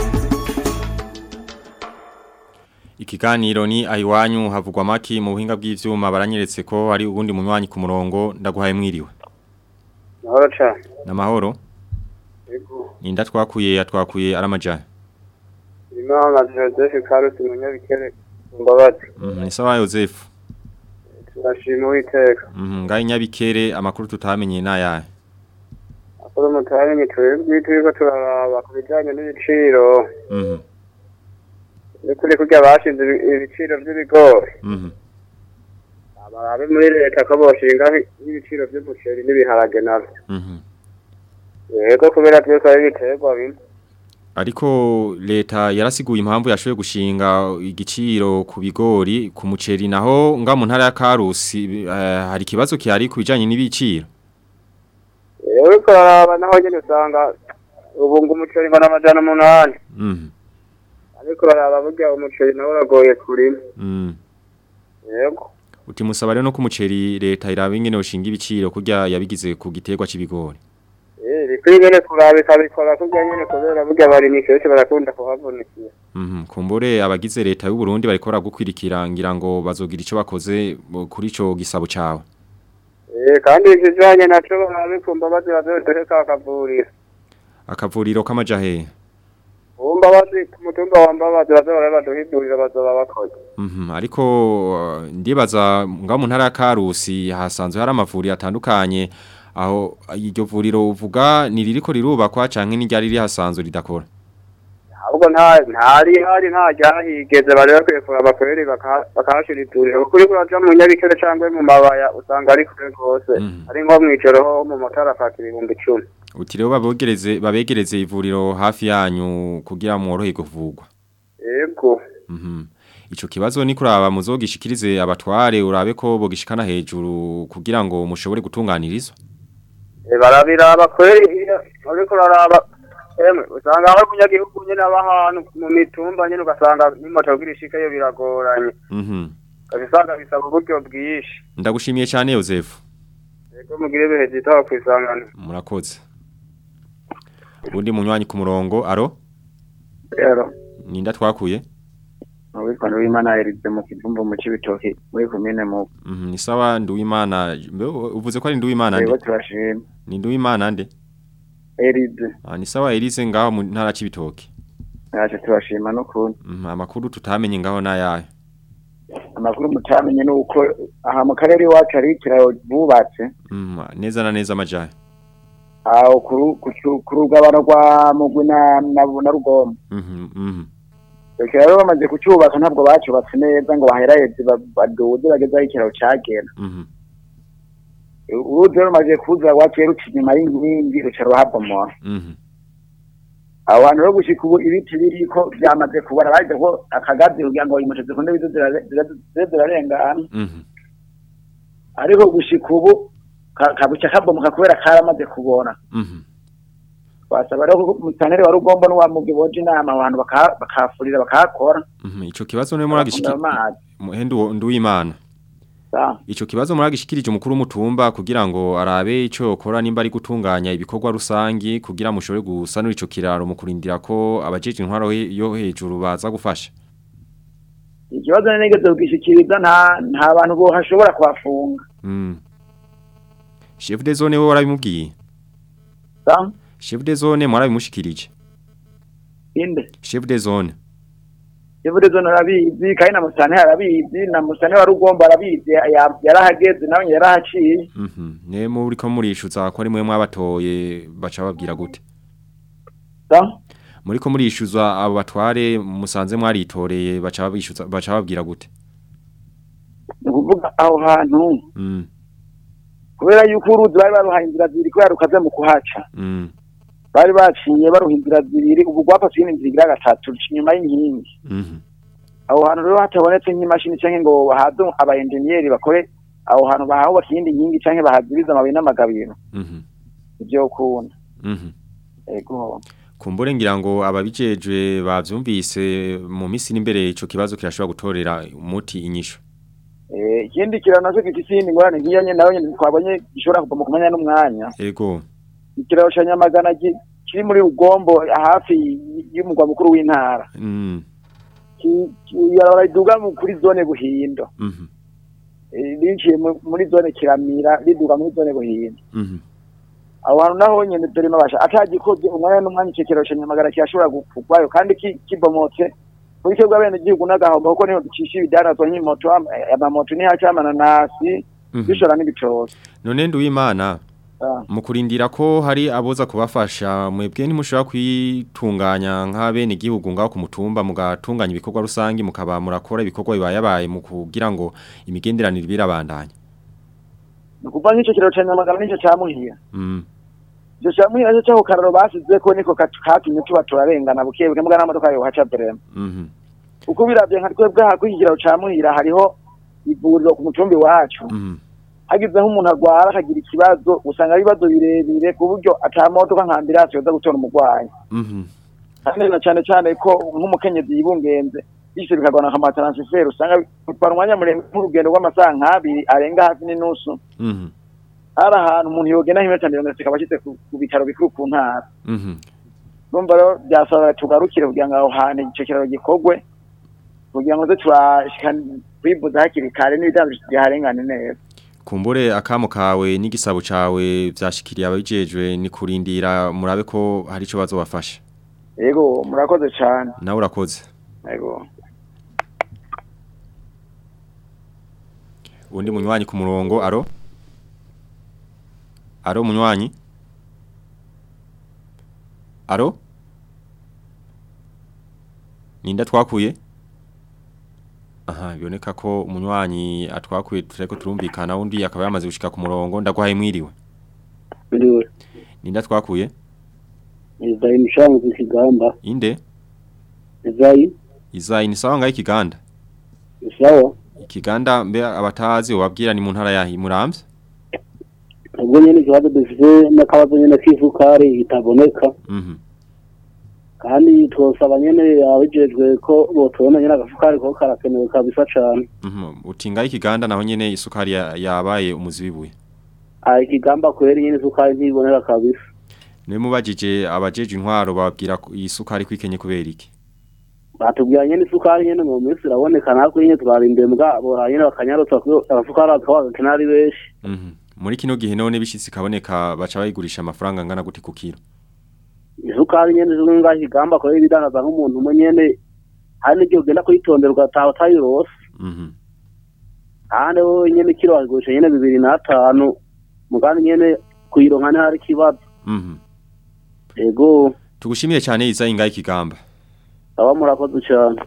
Ikiganiro ni ayiwanyu havugwa maki mu buhinga bw'ivyuma baranyeretse ko hari ubundi munywanyi ku murongo ndaguhaye mwiriwe. Mahoro cyane. Na mahoro. Yego. Ninda twakuye yatwakuye aramajana. Imana Joseph Carlos Munyabikere Mbabazi. Mhm ni sawa Joseph. Turashima Uwiteka. Mhm ngai Nyabikere amakuru tutamenye nayahe. Akora mutamenye twebwe turiko turaraba ku bijanye n'ibiciro. Mhm. Nikuri kujya bashinze ibiciro by'ibigori. Mhm. Abarabe muri leta ko boshinga ibiciro by'umuceri n'ibiharage navyo. Mhm. Yego kubera byose ari biterwa bimwe. Ariko leta yarasiguye impamvu yashoboye gushinga igiciro ku bigori ku muceri naho nga mu ntara ya Karusi uh, hari kibazo kihari kubijanye n'ibiciro. Yewe karaba naho nyene usanga ubu ngo umuceri ngana amajana umunani. Mhm. Ariko raba burya umuceri nawo uragoye kurima. Mhm. Yego. Uti musaba rero no ku muceri leta iraba ingene ushinga ibiciro kurya yabigize ku giterwa c'ibigori. Eh bikwiriye kuraba ikabikora kurya nyene kubera burya bari ni kenshi barakunda kuhavunikira. Mhm. Kumbure abagize leta y'u Burundi barikora gukwirikira ngira ngo bazogira ico bakoze kuri ico gisabo cawe. Eh kandi ikijanye naco barabikumba bazi bazotere kakavurira. Akavuriro kamajahe. Umba bazi ku mutumba wa Mbabazi bazaba baduhindurira bazoba bakoze. Mhm. Ariko uh, ndibaza nga mu ntara ya Karusi hasanzwe hari amavuriro atandukanye aho iryo vuriro uvuga ni ririko rirubakwa canke ni ryari rihasanzwe ridakora. Ahubwo nta ntari hari nta ryahigeze bari bakwiye kuraba kweri bakahashira ituriro kuri kuraja mu Nyabikere cyangwa mu Mabaya usanga ari kure gose ari nko mwijoro ho mu matara akakira ibihumbi icumi. Uti rero babogereze babegereze ivuriro hafi yanyu kugira mworohe kuvugwa. Yego. Mhm. Ico kibazo ni kuraba muzogishikirize abatware urabe ko bogishikana hejuru kugira ngo mushobore gutunganirizwa. E barabiraba kweri ariko raraba emwe usanga aho kunyagihugu nyene abahantu mu mitumba nyene ugasanga n'imoto girishika yo biragoranye. Mhm. Kabisanga bisaba uburyo bwishi. Ndagushimiye cyane Joseph. Yego mugire bihe zitaho kwisangana. Murakoze. Undi munywanyi ku murongo aro? Ero. Ninda twakuye? Witwa Nduwimana Erize mu Kivumbu mu Cibitoke muri komine mu. Mhm ni sawa Nduwimana uvuze ko ari Nduwimana nde? Yego turashima. Ni Nduwimana nde? Erize. Ah ni sawa Erize ngaho mu ntara Cibitoke. Yaje turashima no kuntu. Mhm amakuru tutamenye ngaho nayahe? Amakuru mutamenye nuko aha mu karere wacu ari ikiraro bubatse. Mhm neza na neza amajaye. Aho kuru kurugabano rwa mugwi na na Rugombo. Mhm mhm. rero bamaze kucyubaka ntabwo bacyubatse neza ngo baheraheze baduze bageze aho ikiraro cyagera uruzi rero rumaze kuza waciye ruca inyuma y'inkingi ruca ruhabomora aho hantu rero gushika ubu ibiti biriko byamaze kubora baje ko akagazi kugira ngo imoto zikunde bizo zirarengana ariko gushika ubu kabuca kabomoka kubera karamaze kubona wasaba rero mutanere wa rugombo n'uwamuge boje inama abantu bakafurira bakakora ico kibazo ne muragishikira muhendo nduwimana ico kibazo muragishikirije umukuru w'umutumba kugira ngo arabe ico yokora nimba ari gutunganya ibikorwa rusangi kugira mushobore gusanura ico kiraro mu kurindira ko abajeje intwaro yo hejuru baza gufasha ikibazo negeze kugishikiriza nta nta bantu bo hashobora kubafunga mm chef de zone we warabimubwiye sa chef de zone mwarabimushikirije inde chef de zone Chef de zone arabizi kandi na musane arabizi na musane wa rugombo arabizi yarahageze nawe yarahaciye mhm ne muri ko murishuza ko ari mwe mwabatoye baca babwira gute sa muri ko murishuza abo batware musanze mwaritoreye baca babishuza baca babwira gute ukuvuga aho hantu mm kubera yuko uruzi bari baruhindira zibiri ko yarukaze mu kuhaca mm bari baciye baruhindira zibiri ubu gwapfa y'inzira igira gatatu inyuma y'inkingi mhm aho hantu rero hatabonetse nk'imashini canke ngo bahaze aba engineer bakore aho hantu bahaho bakindi inkingi canke bahaziriza amabuye n'amagabiro mhm ibyo kuntu mhm ego kumbure ngira ngo ababijejwe bavyumvise mu misi n'imbere ico kibazo kirashobora gutorera umuti inyisho eh ikindi kirano cyo gitindi ngorane ngiyo nyene nawe nyene twabonye gishobora kuva mu kumanya n'umwanya ego ikiraro ca Nyamagana kiri muri Ugombo hafi y'umugwa mukuru w'intara mm yaraduga kuri zone Buhindo mhm riciye muri zone Kiramira riduga muri zone Buhindo mhm aho hantu naho nyene dore mabasha atagikoze umwanya n'umwanya ikiraro ca Nyamagana cyashobora gupfugwayo kandi kibomotse Kuike bwa bene gihugu n'agahombo kuko niho ducisha ibidanazwa nk'imoto amamoto ni hacamana nasi bishora n'ibicoro none nduwimana mu kurindira ko hari aboza kubafasha mwebwe ntimushobora kwitunganya nk'abene igihugu ngaho ku mutumba mugatunganya ibikorwa rusangi mukaba murakora ibikorwa bibayabaye mu kugira ngo imigenderanire birabandanya nukuva nk'icyo kiraro ca Nyamagana n'icyo camuhiya mm Cyo camuhiya cyo cyo kararo basize ko niko katumye tuba turarengana bukebuke mbwa n'amadoka yo haca brema mhm uko biravye nka twebwe hakwigiraho camuhira hariho ivuriro ku mutumbi wacu mhm hagize nk'umuntu agwara akagira ikibazo usanga ibibazo birebire ku buryo atamodoka nka ambulance yoza gutora umurwayi mhm kandi na cyane cyane ko nk'umukenyezi yibungenze bise bikagona nka transfer usanga parwanya murenge nk'urugendo rw'amasaha nk'abiri arenga hafi n'inusu mhm ara ahantu umuntu yogena himetandiro ngo sikabashitse ku bitaro bikuru ku ntara mhm numva rero byasaba tugarukire kugira ngo aho hantu icyo kiraro gikogwe kugira ngo turashika kwibuza hakiri kare n'ibidanzwe byaharengane neza kumbure akamo kawe n'igisabo cawe vyashikiriye abajejwe ni kurindira murabe ko hari ico bazobafasha yego murakoze cyane nawe urakoze yego undi munywanyi ku murongo aro aro munywanyi aro ninda twakuye aha biboneka ko umunywanyi atwakuye tureko turumvikana undi akaba yamaze gushika ku murongo ndagwaye mwiriwe mwiriwe ninda twakuye Izayi nishangu zikigamba inde Izayi Izayi ni sawa ngaho ikiganda sawa ikiganda mbe abatazi wabwira ni mu ntara yahi muramvye ubwo nyene kibazo dufite n'akabazo nyene k'isukari itaboneka mhm kandi twosaba nyene abijejwe ko botubona nyene agasukari ko karakenewe kabisa cane mhm utinga ikiganda naho nyene isukari yabaye umuzibibuye ah ikigamba kweri nyene isukari ntiboneka kabisa ne mubajije abajeje intwaro babwira isukari kwikenye kubera iki batubwira nyene isukari nyene mu minsi iraboneka nako nyene twarinde mbwa bora nyene bakanyarutsa ko abasukari atwaga kenari beshi mhm muri kino gihe none bishitsi kaboneka baca bayigurisha amafaranga ngana guti ku kilo isukari nyene zunga higamba ko ibidanaza nk'umuntu munyene hari n'ibyo ugenda kuyitondera ugataha utayirose mhm hane wo nyene kilo bagusha nyene bibiri na tanu mugani nyene kuyironka ne hari kibazo mhm ego tugushimiye cyane Izayi ngaho ikigamba aba murakoze cyane.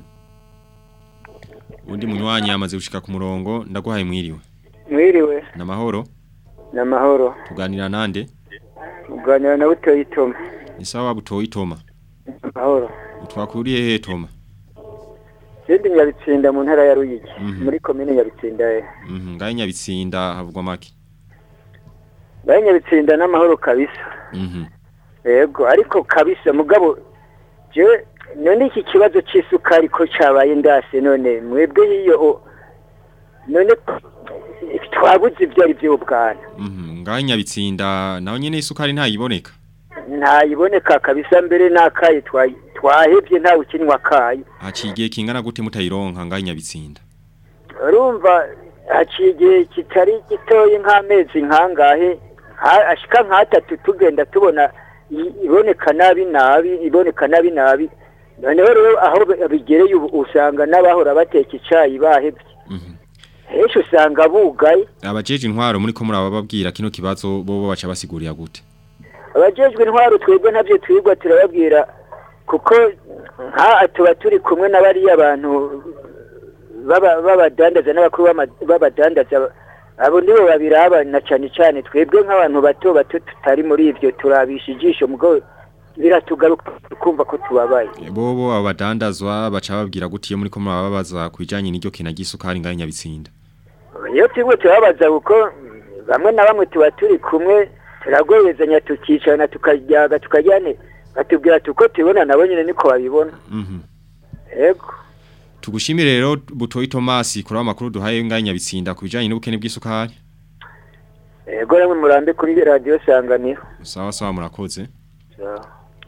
Undi munywanyi yamaze gushika ku murongo ndaguhaye mwiriwe. Mwiriwe. Namahoro. Namahoro. Tuganira nande? Tuganira na Butoyi Toma. Ni sawa Butoyi Toma. Namahoro. Twakuriye he Toma? Sindi Nyabitsinda mu ntara ya Ruyigi muri commune Nyabitsinda eh. Mhm, ngaye Nyabitsinda havugwa make. Ngaye Nyabitsinda n'amahoro kabisa. Mhm. Yego ariko kabisa mugabo je none iki kibazo c'isukari ko cabaye ndase none mwebwe hiyo none twabuze ibyo ari byo bwana. Mhm, ngaye Nyabitsinda naho nyene isukari ntayiboneka. Ntayiboneka kabisa mbere nakaye twaye twahebye nta ukinwa kaye. Hacigiye kingana gute mutayironka ngaye Nyabitsinda? Urumva hacigiye kitari gitoye nk'amezi nkangahe ashika nk'atatu tugenda tubona iboneka nabi nabi iboneka nabi nabi noneho rero aho bigereye ubu usanga n'abahora bateka icayi bahebye. Hesho usanga bugaye. Abajeje intwaro muri ko murabababwira kino kibazo bobo baca basigurira gute? Abajejwe intwaro twebwe ntavyo twigwa turababwira kuko nka tuba turi kumwe n'abari abantu baba babadandaza n'abakuru babadandaza abo nibo babiraba na cyane cyane twebwe nk'abantu bato bato tutari muri ivyo turabisha ijisho mugo biratugaruka kumva ko tubabaye. Bobo abadandazwa baca babwira gute iyo muri ko murababaza kwijanye n'iryo kina gisukari ngaye Nyabitsinda? Iyo twebwe tubabaza uko bamwe na bamwe tuba turi kumwe turagoyezanya tukicana tukajyaga tukajyane batubwira tuko tubona nabo nyine niko babibona. Mhm. Yego. Tugushimire rero Butoyi Thomas kuri amakuru duhaye ngaye Nyabitsinda kubijanye n'ubukene bw'isukari. Yego namwe murambe kuri radio Sanganiro. Sawa sawa murakoze. Sawa.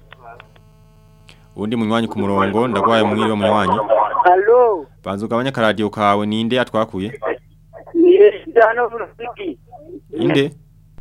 Undi munywanyi ku murongo ndagwaye mwiriwe munywanyi. Allo. Banza ugabanya ka radio kawe ninde atwakuye? Yesano Rufiki. Inde?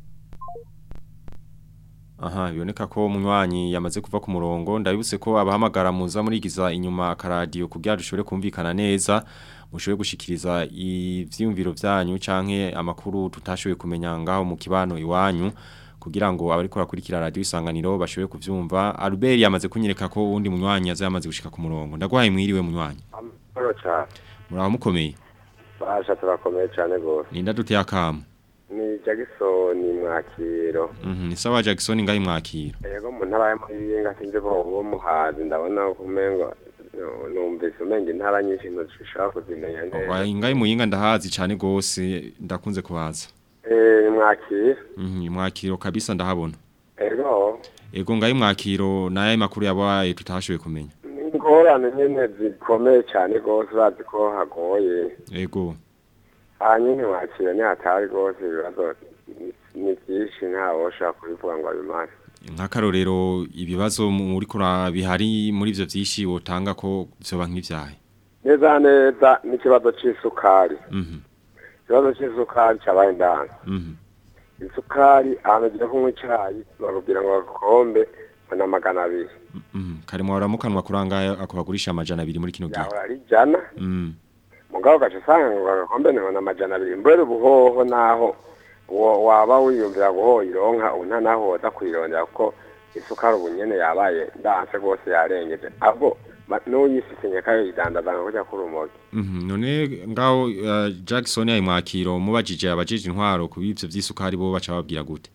Aha, biboneka ko munywanyi yamaze kuva ku murongo ndabibutse ko abahamagara muza murigiza inyuma ka radio kugira dushobore kumvikana neza mushobore gushikiriza ivyumviro vyanyu canke amakuru tutashoboye kumenya ngaho mu kibano iwanyu kugira ngo abari ko rakurikira radio Isanganiro bashobore kuvyumva. Albert yamaze kunyereka ko undi munywanyi azamaze gushika ku murongo ndagwaye mwiriwe munywanyi. Amahoro cyane. Muraho mukomeye. Basha turakomeye cyane gose. Ninda duteye akamu. Ni Jackson Mwakiro. Mhm, ni sawa Jackson ngahi Mwakiro. Yego mu ntara y'Amuyinga sinje ko uwo muhazi ndabona kumengo numvise umenge ntara nyinshi ntushaka kuzimenya neza. Wa ngahi Muyinga ndahazi cyane gose ndakunze kubaza. Eh Mwakiro. Mhm, Mwakiro kabisa ndahabona. Yego. Ego ngahi Mwakiro naye makuru yabaye tutashoboye kumenya. Ingorane nyene zikomeye cyane gose bazi ko hagoye. Ego. Hanyuma Mwakiro ni hatari gose ibibazo ni byinshi ntawo ushaka kubivuga ngo abimare. Nk'akarorero ibibazo muri kura bihari muri ivyo vyishi wotanga ko byoba nk'ivyahe. Neza neza n'ikibazo c'isukari. Mhm. Ikibazo c'isukari cyabaye ndanga. Mhm. Isukari ahantu kunywa icyayi bakubwira ngo gakombe na magana abiri. Mhm. Kare mwaramukanwa kuranga akubagurisha amajana abiri muri kino gihe. Yawe ari jana. Mhm. Mugabo gace sanga ngo gakombe na amajana abiri mbere buhoho naho waba wiyumvira guho ironka unta naho udakwirondera kuko isukari ubunyene yabaye ndanse gose yarengeje ahubwo n'uyisisenye kayo idandaza ngo kujya kurumogi. Mhm. None ngaho uh, Jackson yayi Mwakiro mubajije abajeje intwaro kubivyo vy'isukari bo baca babwira gute?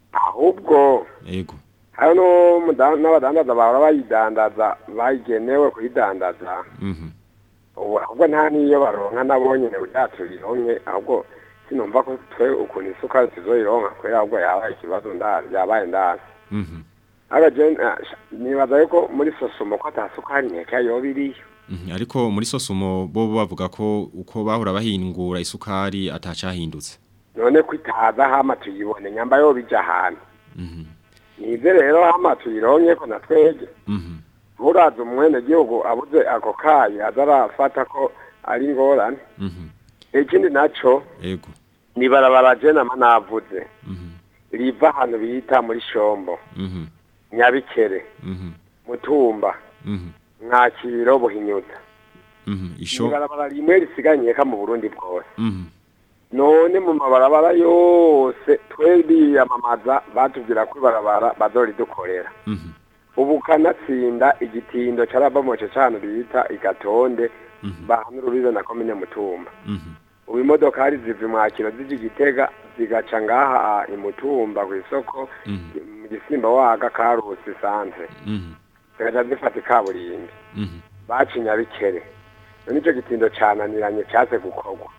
Ahubwo yego hano n'abadandaza bahora bayidandaza bayigenewe kuyidandaza. Mhm. Ahubwo nta niyo baronka nabonye ne byaturironke ahubwo sinumva ko twe ukuntu isukari tuzoyironka kwera ahubwo yabaye ikibazo ndari yabaye ndasi. Mhm. Agaje nibaza yuko muri sosumo ko atasukari nkeka yobiriyo. Mhm. Ariko muri sosumo bo bavuga ko uko bahora bahingura isukari atacahindutse. None kwitaza hama tuyibone nyamba yo bija hano. Mhm. Nize rero hama tuyironke ko natwege. Mhm. Muraza umwene gihugu abuze ako kayi azarafata ko ari ngorane. Mhm. Ikindi naco yego ni barabara je nama navuze. Mhm. Riva hano bita muri Shombo. Mhm. Nyabikere. Mhm. Mutumba. Mhm. Mwakiro buhinyuta. Mhm. Isho. Ni barabara rimwe risiganye ka mu Burundi bwose. Mhm. None mu mabarabara yose twebi amamaza batubwira ko barabara bazori dukorera. Mhm. ubu kanatsinda igitindo carabomoce cyane bita igatonde bahana urubibe na komine Mutumba ubu imodoka ziva imwakiro zije Gitega zigaca ngaha imutumba ku isoko mu gisimba waga Karusi centre zigaca zifata kaburimbi bacinya bikere nico gitindo cananiranye cyaze gukorwa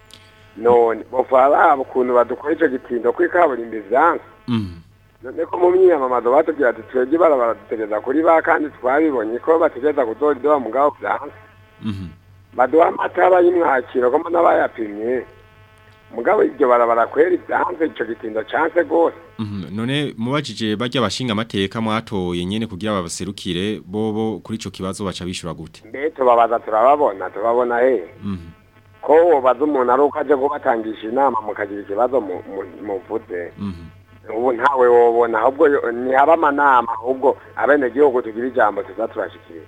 none bofara ukuntu badukora ico gitindo kuri kaburimbi vyanse none ko mu myiyamamazo batubwira ati twebwe barabara dutegeza kuri ba kandi twabibonye ko bategeza kuzoridoba mugabo vyanse baduha amatara y'imwakiro ko mbona bayapimye mugabo ibyo barabara kwera vyanse ico gitindo canse gose none mubajije bajya bashinga amateka mwatoye nyene kugira babaserukire bobo kuri ico kibazo baca bishura gute mbe tubabaza turababona tubabona he ko baza umuntu ari uko aje kubatangisha inama mukagira ikibazo muvuze ubu ntawe wobona ahubwo ni haba amanama ahubwo abenegihugu tugira ijambo tuza turashikira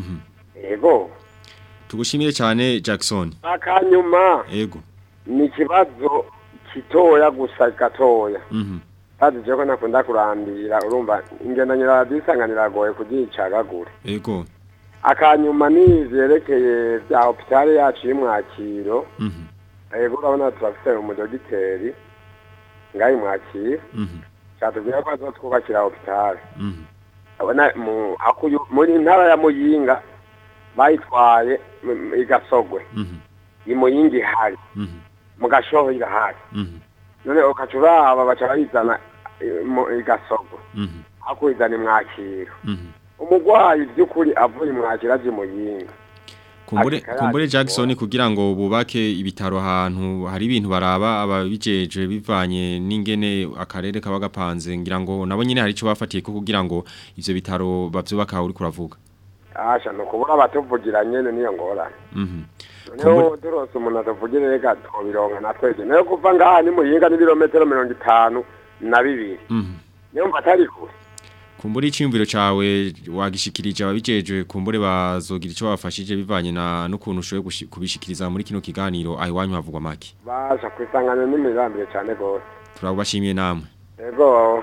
yego tugushimire cyane Jackson akanyuma yego ni ikibazo kitoya gusa gatoya kandi je ko nakunda kurambira urumva ingenda nyira disanganira goye kugicagagura yego akanyuma ni vyerekeye bya hospitali yacu y'imwakiro yego urabona turafite umudogiteri ngayi mwakiro cyatubwira ko azotwubakira hospitali abona mu akuyu muri ntara ya Muyinga bayitwaye igasogwe imuyingi hari mu gashoho irahari none ukacura aba baca bayizana igasogwe akuyizana imwakiro umugwayi by'ukuri avuye imwakiro aje Muyinga kumbure kumbure Jackson kugira ngo bubake ibitaro ahantu hari ibintu baraba ababijeje bivanye n'ingene akarere kaba gapanze ngira ngo nabo nyine hari ico bafatiye ko kugira ngo ivyo bitaro bavyubaka uri kuravuga asha no kubura batuvugira nyene niyo ngorane mhm no dorose umuntu atavugire rega twobironka natweje nayo kuva ngaha ni Muyinga ni kilometero mirongo itanu na bibiri mhm niyo mbatari kure kumbure iciyumviro cawe wagishikirije ababijeje kumbure bazogira ico bafashije bivanye na n'ukuntu ushoboye kubishikiriza muri kino kiganiro aho iwanyu havugwa make basha kwisangana n'imirambire cyane gose turabashimiye namwe yego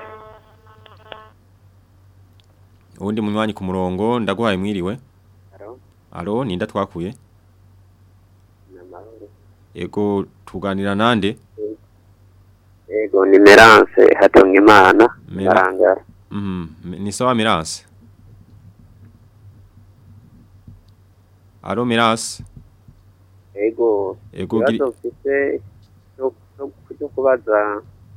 ubundi munywanyi ku murongo ndaguhaye mwiriwe alo alo ninda twakuye yego tuganira nande yego ni Merance hatonga imana maranga mhm ni sawa Merance alo Merance yego yego gifite cyo kubaza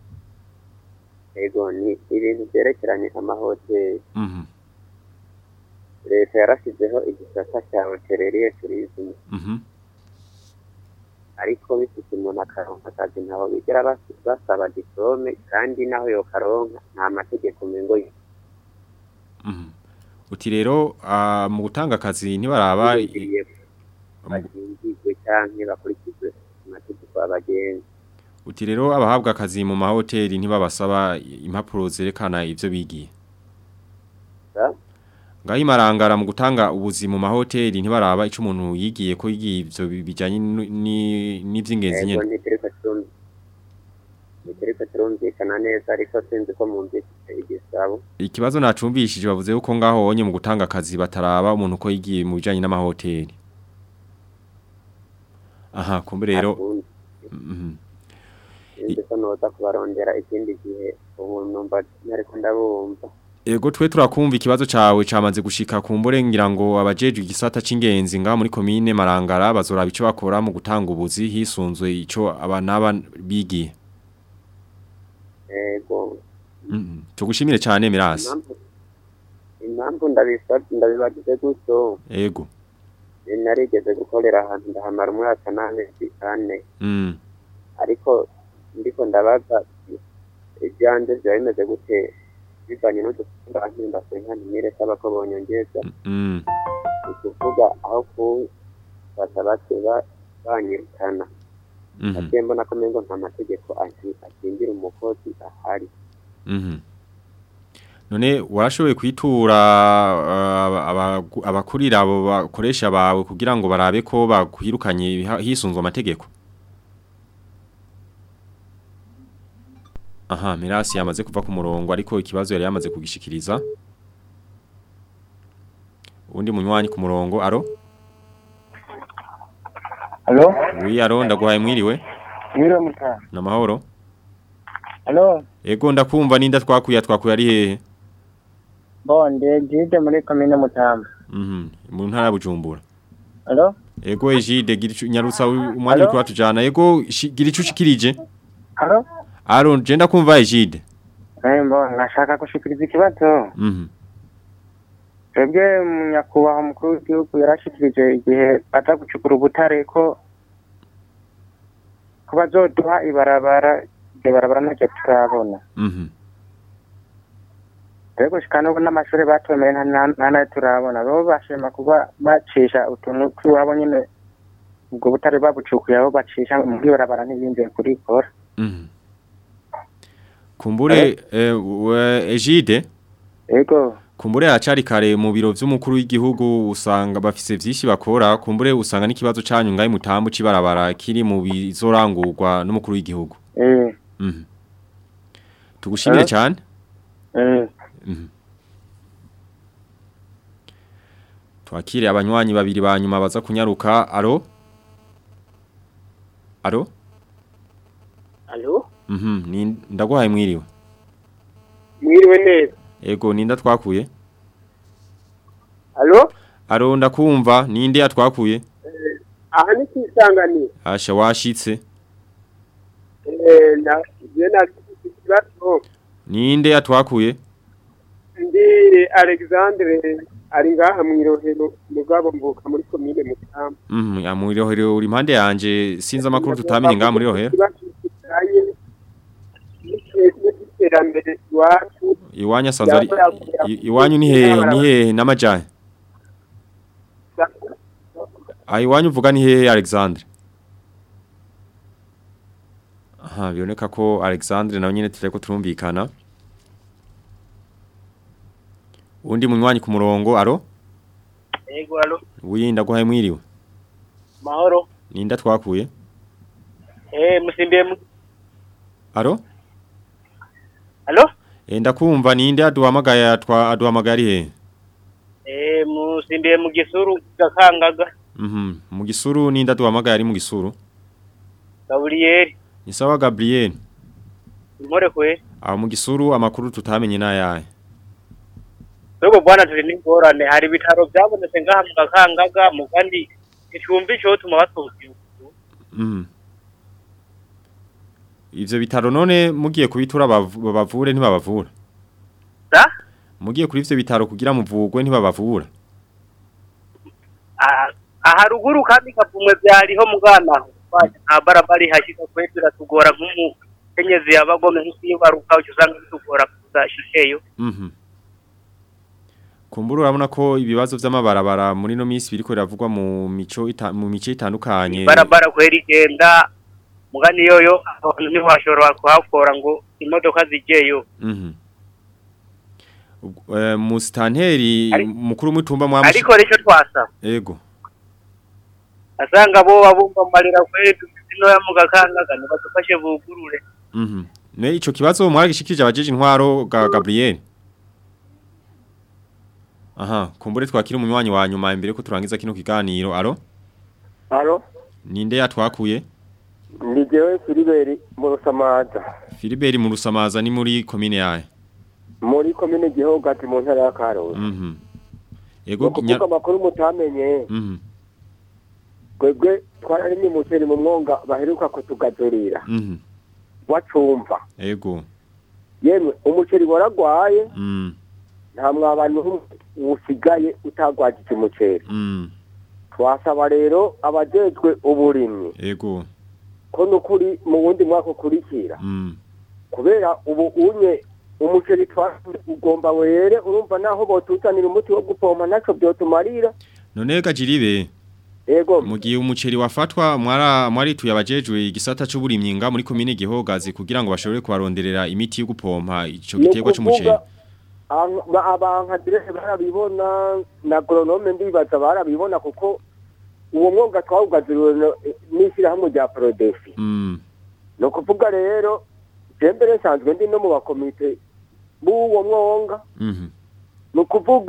yego ni ibintu byerekeranye amahoteli mhm leta yarashyizeho igisata cya hotellerie tourisme mhm ariko bifite umuntu akaronka akazi ntaho bigera basaba diplome kandi naho yo karonka nta mategeko mengo ye mhm uti rero mu gutanga akazi ntibaraba bagizwe cyangwa bakurikizwe amategeko abagenzi uti rero abahabwa akazi mu mahoteli ntibabasaba impapuro zerekana ivyo bigiye ngaho imarangara mu gutanga ubuzi mu mahoteli ntibaraba ico umuntu yigiye ko yigiye ivyo bijanye n'ivy'ingenzi nyene nitereka turumvikana neza ariko sinzi ko mumvise igisabo ikibazo nacumbishije bavuze uko ngaho onye mu gutanga akazi bataraba umuntu ko yigiye mu bijanye n'amahoteli aha kumbe rero mhm ndetse noza kubarondera ikindi gihe ubu numva nariko ndabumva Ego twe turakumva ikibazo cawe camaze gushika kumbure ngira ngo abajeje igisata c'ingenzi nga muri commune Marangara bazoraba ico bakora mu gutanga ubuzi hisunzwe ico abanaba bigiye. Ego. Mhm. Tugushimire cyane Mirasi. Impamvu ndabisabye ndabibagize guso. Ego. Narigeze gukorera ahantu ndahamara umwaka nane ane. Mhm. Ariko ndiko ndabaza ibyanje byameze gute bivanye n'udufunga ahimba senka nimere saba ko bonyongeza mm ukuvuga aho ku batabakeba banyirukana mhm ate mbona ko mengo nta mategeko akindira umukozi ahari mhm none warashoboye kwitura abakurira abo bakoresha bawe kugira ngo barabe ko bakwirukanye hisunzwe amategeko. Aha, Mirasi yamaze kuva ku murongo ariko ikibazo yari yamaze kugishikiriza. undi munywanyi ku murongo aro Allo? Oui, aro ndaguhaye mwiriwe. Mwiriwe mutana. Na mahoro. Allo? Ego ndakumva ninda twakuya twakuya ari hehe? Bonde jide muri komine Mutamba. Mhm. Mu ntara ya Bujumbura. Allo? Ego ejide gira nyarutsa umwanya uri kwatujana. Ego gira ico ushikirije. Allo? Aro je ndakumva ejide. Eh mbona nashaka gushikiriza ikibazo. Mhm. Twebwe munyakubaha mukuru w'igihugu yarashikirije igihe aza gucukura ubutare ko ko bazoduha ibarabara iryo barabara ntacyo turabona. Mhm. Rego shikana ubu n'amashuri batomeye nta nayo turabona bo bashima kuba bacisha utuntu twabo nyene ubwo butare babucukuye aho bacisha mu ibarabara n'ibindi kurikora. Mhm. Kumbure eh, ejide Ego Kumbure acari kare mu biro vy'umukuru w'igihugu usanga bafise vyinshi bakora kumbure usanga n'ikibazo canyu ngaye mutambu cibarabara kiri mu bizorangurwa n'umukuru w'igihugu. Eh. Mhm. Tugushimire Eh? cyane. Eh. Mhm. Twakire abanywanyi babiri banyuma baza kunyaruka. Aro? Aro? Allo? Mhm. Ni ndaguhaye mwiriwe. Mwiriwe neza. Ego ninda twakuye? Allo? Aro ndakumva ninde yatwakuye? Aha ni kwisanganira. Asha washitse. Eh na yena kibazo. Ninde yatwakuye? Ndi Alexandre ari ngaha mwirohero mugabo mvuka muri commune Mutamba. Mhm, ya mwirohero uri impande yanje sinza makuru tutamenye ngaha muri rohero. Iterambere iwacu Iwanya sanzari iwanyu ni hehe ni hehe n'amajanye? Ah iwanyu uvuga ni hehe Alexandre? Aha biboneka ko Alexandre nawe nyene tureko turumvikana. Undi munywanyi ku murongo aro? Ego alo. Winda guhaye mwiriwe. Mahoro. Ninda twakuye? Eh musimbiye mu Aro? Alo? Enda kumva ninde aduhamagaye atwa aduhamagari he? Eh musimbiye mu gisuru gakangaga. Mhm. Mu gisuru ninde aduhamagaye ari mu gisuru? Gabriel. Ni sawa Gabriel. More kwe. Aho mu gisuru amakuru tutamenye nayaye. Twebwe bwana turi n'ingorane hari bitaro byabonetse ngaha mu gakangaga mu kandi icumbi cyo tuma batuzi. Mhm. Ivyo bitaro none mugiye kubitura bavure ntibabavura. Da? Mugiye kuri ivyo bitaro kugira muvugwe ntibabavura. Ah aharuguru kandi kavumwe byariho mugana. Nta barabari hashika kwetira tugora nk'umu kenyezi yabagome nk'ibaruka usanga bitugora kuzashikeyo. Mhm. Kumbura urabona ko ibibazo vy'amabarabara muri no minsi biriko biravugwa mu mico ita, mu mice itandukanye. Barabara kweri genda mugani yoyo ni washobora kuhakora ngo imodoka zigeyo. Mhm. Eh mustanteri mukuru mutumba mwa Ariko rico twasa. Ego. Asanga bo babumva marira kweri no ya mugakangaga nibadufashe bugurure. Mhm. Ne ico kibazo mwaragishikije abajeje intwaro ga Gabriel. Aha, kumbure twakira umunywanyi wa nyuma imbere ko turangiza kino kiganiro. Aro? Aro? Ninde yatwakuye? Ni jewe Filiberi mu Rusamaza. Filiberi mu Rusamaza ni muri commune yahe? Muri commune Gihoga ati mu ntara ya Karongi. Mhm. Ego kuvuga amakuru mutamenye. Mhm. Gwegwe twarari ni muteri mu mwonga baheruka kutugazurira. Mhm. Wacumva. Ego. Yemwe umuceri waragwaye. Mhm. Nta mwabantu usigaye utagwajije umuceri. Mhm. Twasaba rero abajejwe uburimyi. Ego. Ko nukuri mu wundi mwaka ukurikira. Mhm. Kubera ubu unye umuceri twagomba were urumva naho botuzanira umuti wo gupompa naco byotumarira. None gajiribe. Ego. Mugiye umuceri wafatwa mwara mwari tuyabajejwe igisata c'uburimyi nga muri commune Gihogazi kugira ngo bashobore kubaronderera imiti yo gupompa ico giterwa c'umuceri. Abanka direct barabibona na agronome ndibaza barabibona kuko uwo mwonga twawugazuriwe n'ishyira hamwe rya Prodefi. Mm. No kuvuga rero jembere nsanzwe ndi no mu bakomite b'uwo mwonga. Mhm. No kuvuga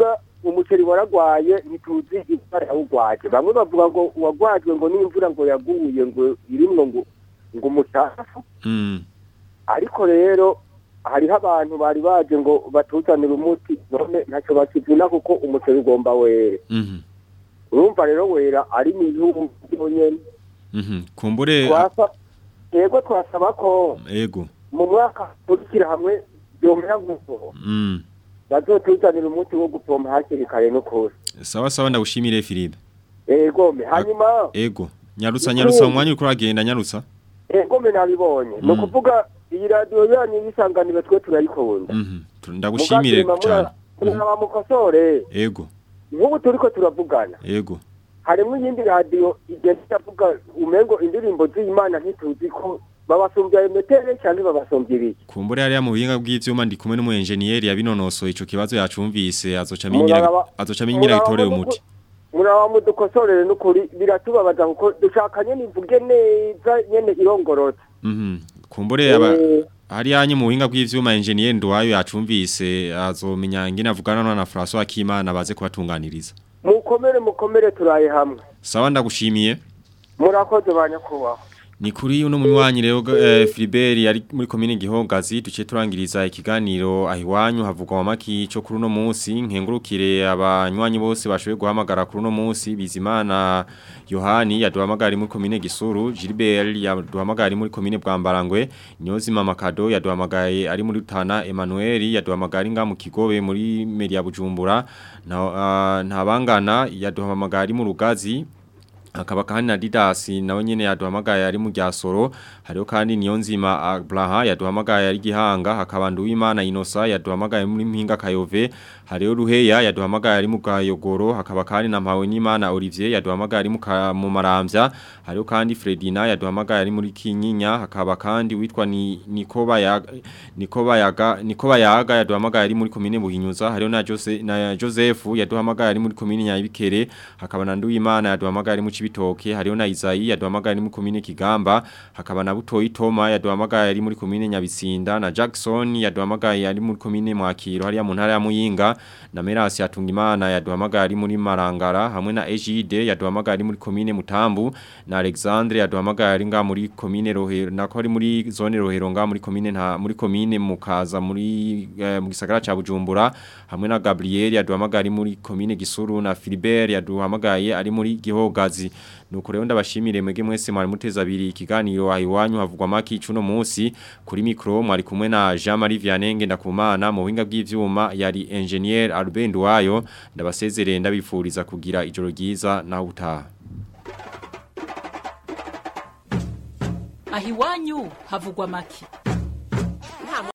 umuceri waragwaye ntituzi ibara yawugwaje bamwe bavuga ngo wagwajwe ngo n'imvura ngo yaguye ngo irimwo ngo ngo mutafu mm. ariko rero hariho abantu bari baje ngo batuzanire umuti none ntacyo bakivuna kuko umuceri ugomba were mhm urumva rero wera ari mu bihugu byonyene mhm kumbure twasa yego twasaba ko yego mu mwaka turikira hamwe byomera guso mm bazotuzanira umuti wo gupompa hakiri kare no kose sawa sawa ndagushimire Philippe yego me hanyuma yego nyarutsa nyarutsa umwanya uri kuragenda nyarutsa yego me nabibonye no kuvuga iyi radio yanyu yisanganira twe turayikunda mhm ndagushimire cyane mugaba mukosore yego nk'ubu turiko turavugana yego harimo iyindi radio igenda itavuga umengo indirimbo z'Imana ntituzi ko babasumbya emetere cyane babasumbya ibiki kumbure hariya mu buhinga bw'ivyuma ndi kumwe n'umu engineer yabinonosoye ico kibazo yacumvise azoca minyira azoca minyira itoreye umuti murawa mudukosorere n'ukuri biratubabaza kuko dushakanye nivuge neza nyene irongorotse mhm kumbure aba hariya nye mu buhinga bw'ivyuma engineer ndwayo yacumvise azomenya ngina avugana na François Akimana baze kubatunganiriza mukomere mukomere turaye hamwe sawa ndagushimiye murakoze banyakubaho ni kuri uno munywanyi rero eh, Philibert yari muri commune Gihongazi duce turangiriza ikiganiro ahiwanyu havugwa maki cyo kuri uno munsi nkengurukire abanywanyi bose bashoboye guhamagara kuri uno munsi Bizimana Yohani yaduhamagara muri commune Gisuru Gilbert yaduhamagara muri commune Bwambarangwe Nyozima Makado yaduhamagaye ari muri Rutana Emmanuel yaduhamagara nga mu Kigobe muri Meria Bujumbura na uh, ntabangana yaduhamagara mu Rugazi akaba kandi na Didas nawe nyene yaduhamagaye ari mu Gyasoro hariho kandi Niyonzima Abraha yaduhamagaye ari Gihanga hakaba Nduwimana Inosa yaduhamagaye muri Mpinga Kayove hariho Ruheya yaduhamagaye ari mu Gayogoro hakaba kandi na Mpawe n'Imana Olivier yaduhamagaye ari mu Maramvya hariho kandi Fredina yaduhamagaye ari muri Kinyinya hakaba kandi witwa ni Nikoba ya Nikoba yaga Nikoba yaga yaduhamagaye ari muri commune Buhinyuza hariho na Jose na Joseph yaduhamagaye ari muri commune Nyabikere hakaba na Nduwimana yaduhamagaye ari mu Bitoke hariho na Isayi yaduhamagaye ari muri commune Kigamba hakaba na Butoyi Toma yaduhamagaye ari muri commune Nyabisinda na Jackson yaduhamagaye ari muri commune Mwakiro hariya mu ntara ya Muyinga na Merasi Atungimana yaduhamagaye ari muri Marangara hamwe na Ejide yaduhamagaye ari muri commune Mutambu na Alexandre yaduhamagaye ari nga muri commune Rohero nako ari muri zone Rohero nga muri commune nta muri commune Mukaza muri eh, mu gisagara ca Bujumbura hamwe na Gabriel yaduhamagaye ari muri commune Gisuru na Philibert yaduhamagaye ari muri Gihogazi nuko rero ndabashimire mwege mwese mwari muteza abiri ikiganiro ahiwanyu havugwa maki cuno munsi kuri micro mwari kumwe na Jean Marie Vianenge ndakumana mu buhinga bw'ivyuma yari engineer Albert Wayo ndabasezerere ndabifuriza kugira ijoro ryiza na utaha ahiwanyu havugwa maki